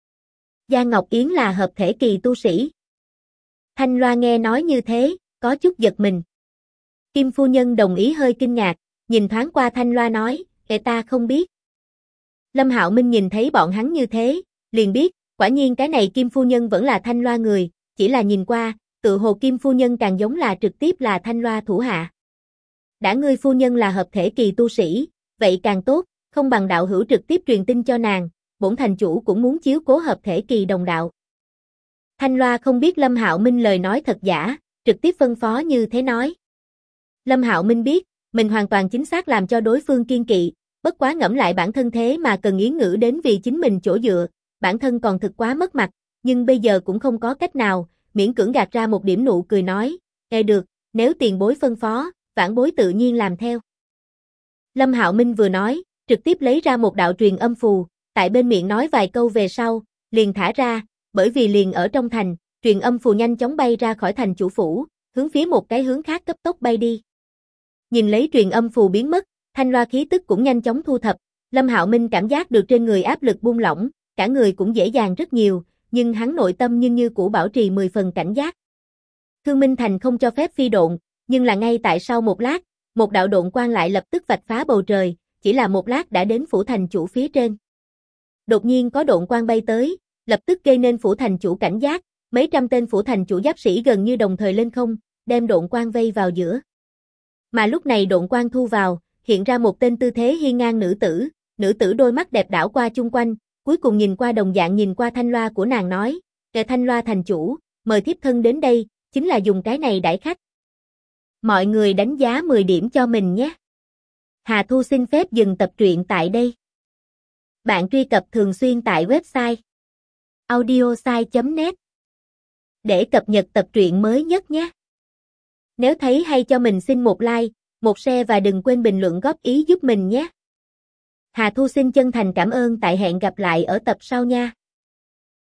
Gia Ngọc Yến là hợp thể kỳ tu sĩ. Thanh Loa nghe nói như thế, có chút giật mình. Kim phu nhân đồng ý hơi kinh ngạc, nhìn thoáng qua Thanh Loa nói, ta không biết. Lâm Hạo Minh nhìn thấy bọn hắn như thế, liền biết, quả nhiên cái này Kim phu nhân vẫn là Thanh Loa người, chỉ là nhìn qua, tự hồ Kim phu nhân càng giống là trực tiếp là Thanh Loa thủ hạ. Đã ngươi phu nhân là hợp thể kỳ tu sĩ, vậy càng tốt, không bằng đạo hữu trực tiếp truyền tin cho nàng, bổn thành chủ cũng muốn chiếu cố hợp thể kỳ đồng đạo. Thanh Loa không biết Lâm Hạo Minh lời nói thật giả, trực tiếp phân phó như thế nói. Lâm Hạo Minh biết, Mình hoàn toàn chính xác làm cho đối phương kiên kỵ, bất quá ngẫm lại bản thân thế mà cần Yến Ngữ đến vì chính mình chỗ dựa, bản thân còn thực quá mất mặt, nhưng bây giờ cũng không có cách nào, miễn cưỡng gạt ra một điểm nụ cười nói, nghe được, nếu tiền bối phân phó, vãn bối tự nhiên làm theo. Lâm Hạo Minh vừa nói, trực tiếp lấy ra một đạo truyền âm phù, tại bên miệng nói vài câu về sau, liền thả ra, bởi vì liền ở trong thành, truyền âm phù nhanh chóng bay ra khỏi thành chủ phủ, hướng phía một cái hướng khác cấp tốc bay đi. Nhìn lấy truyền âm phù biến mất, thanh loa khí tức cũng nhanh chóng thu thập, Lâm Hạo Minh cảm giác được trên người áp lực buông lỏng, cả người cũng dễ dàng rất nhiều, nhưng hắn nội tâm nhưng như cũ bảo trì 10 phần cảnh giác. Thương Minh Thành không cho phép phi độn, nhưng là ngay tại sau một lát, một đạo độn quang lại lập tức vạch phá bầu trời, chỉ là một lát đã đến phủ thành chủ phía trên. Đột nhiên có độn quang bay tới, lập tức gây nên phủ thành chủ cảnh giác, mấy trăm tên phủ thành chủ giáp sĩ gần như đồng thời lên không, đem độn quang vây vào giữa. Mà lúc này độn quang thu vào, hiện ra một tên tư thế hiên ngang nữ tử đôi mắt đẹp đảo qua chung quanh, cuối cùng nhìn qua đồng dạng nhìn qua thanh loa của nàng nói, kẻ thanh loa thành chủ, mời thiếp thân đến đây, chính là dùng cái này đãi khách. Mọi người đánh giá 10 điểm cho mình nhé. Hà Thu xin phép dừng tập truyện tại đây. Bạn truy cập thường xuyên tại website audiosai.net để cập nhật tập truyện mới nhất nhé. Nếu thấy hay cho mình xin một like, một share và đừng quên bình luận góp ý giúp mình nhé. Hà Thu xin chân thành cảm ơn, tại hẹn gặp lại ở tập sau nha.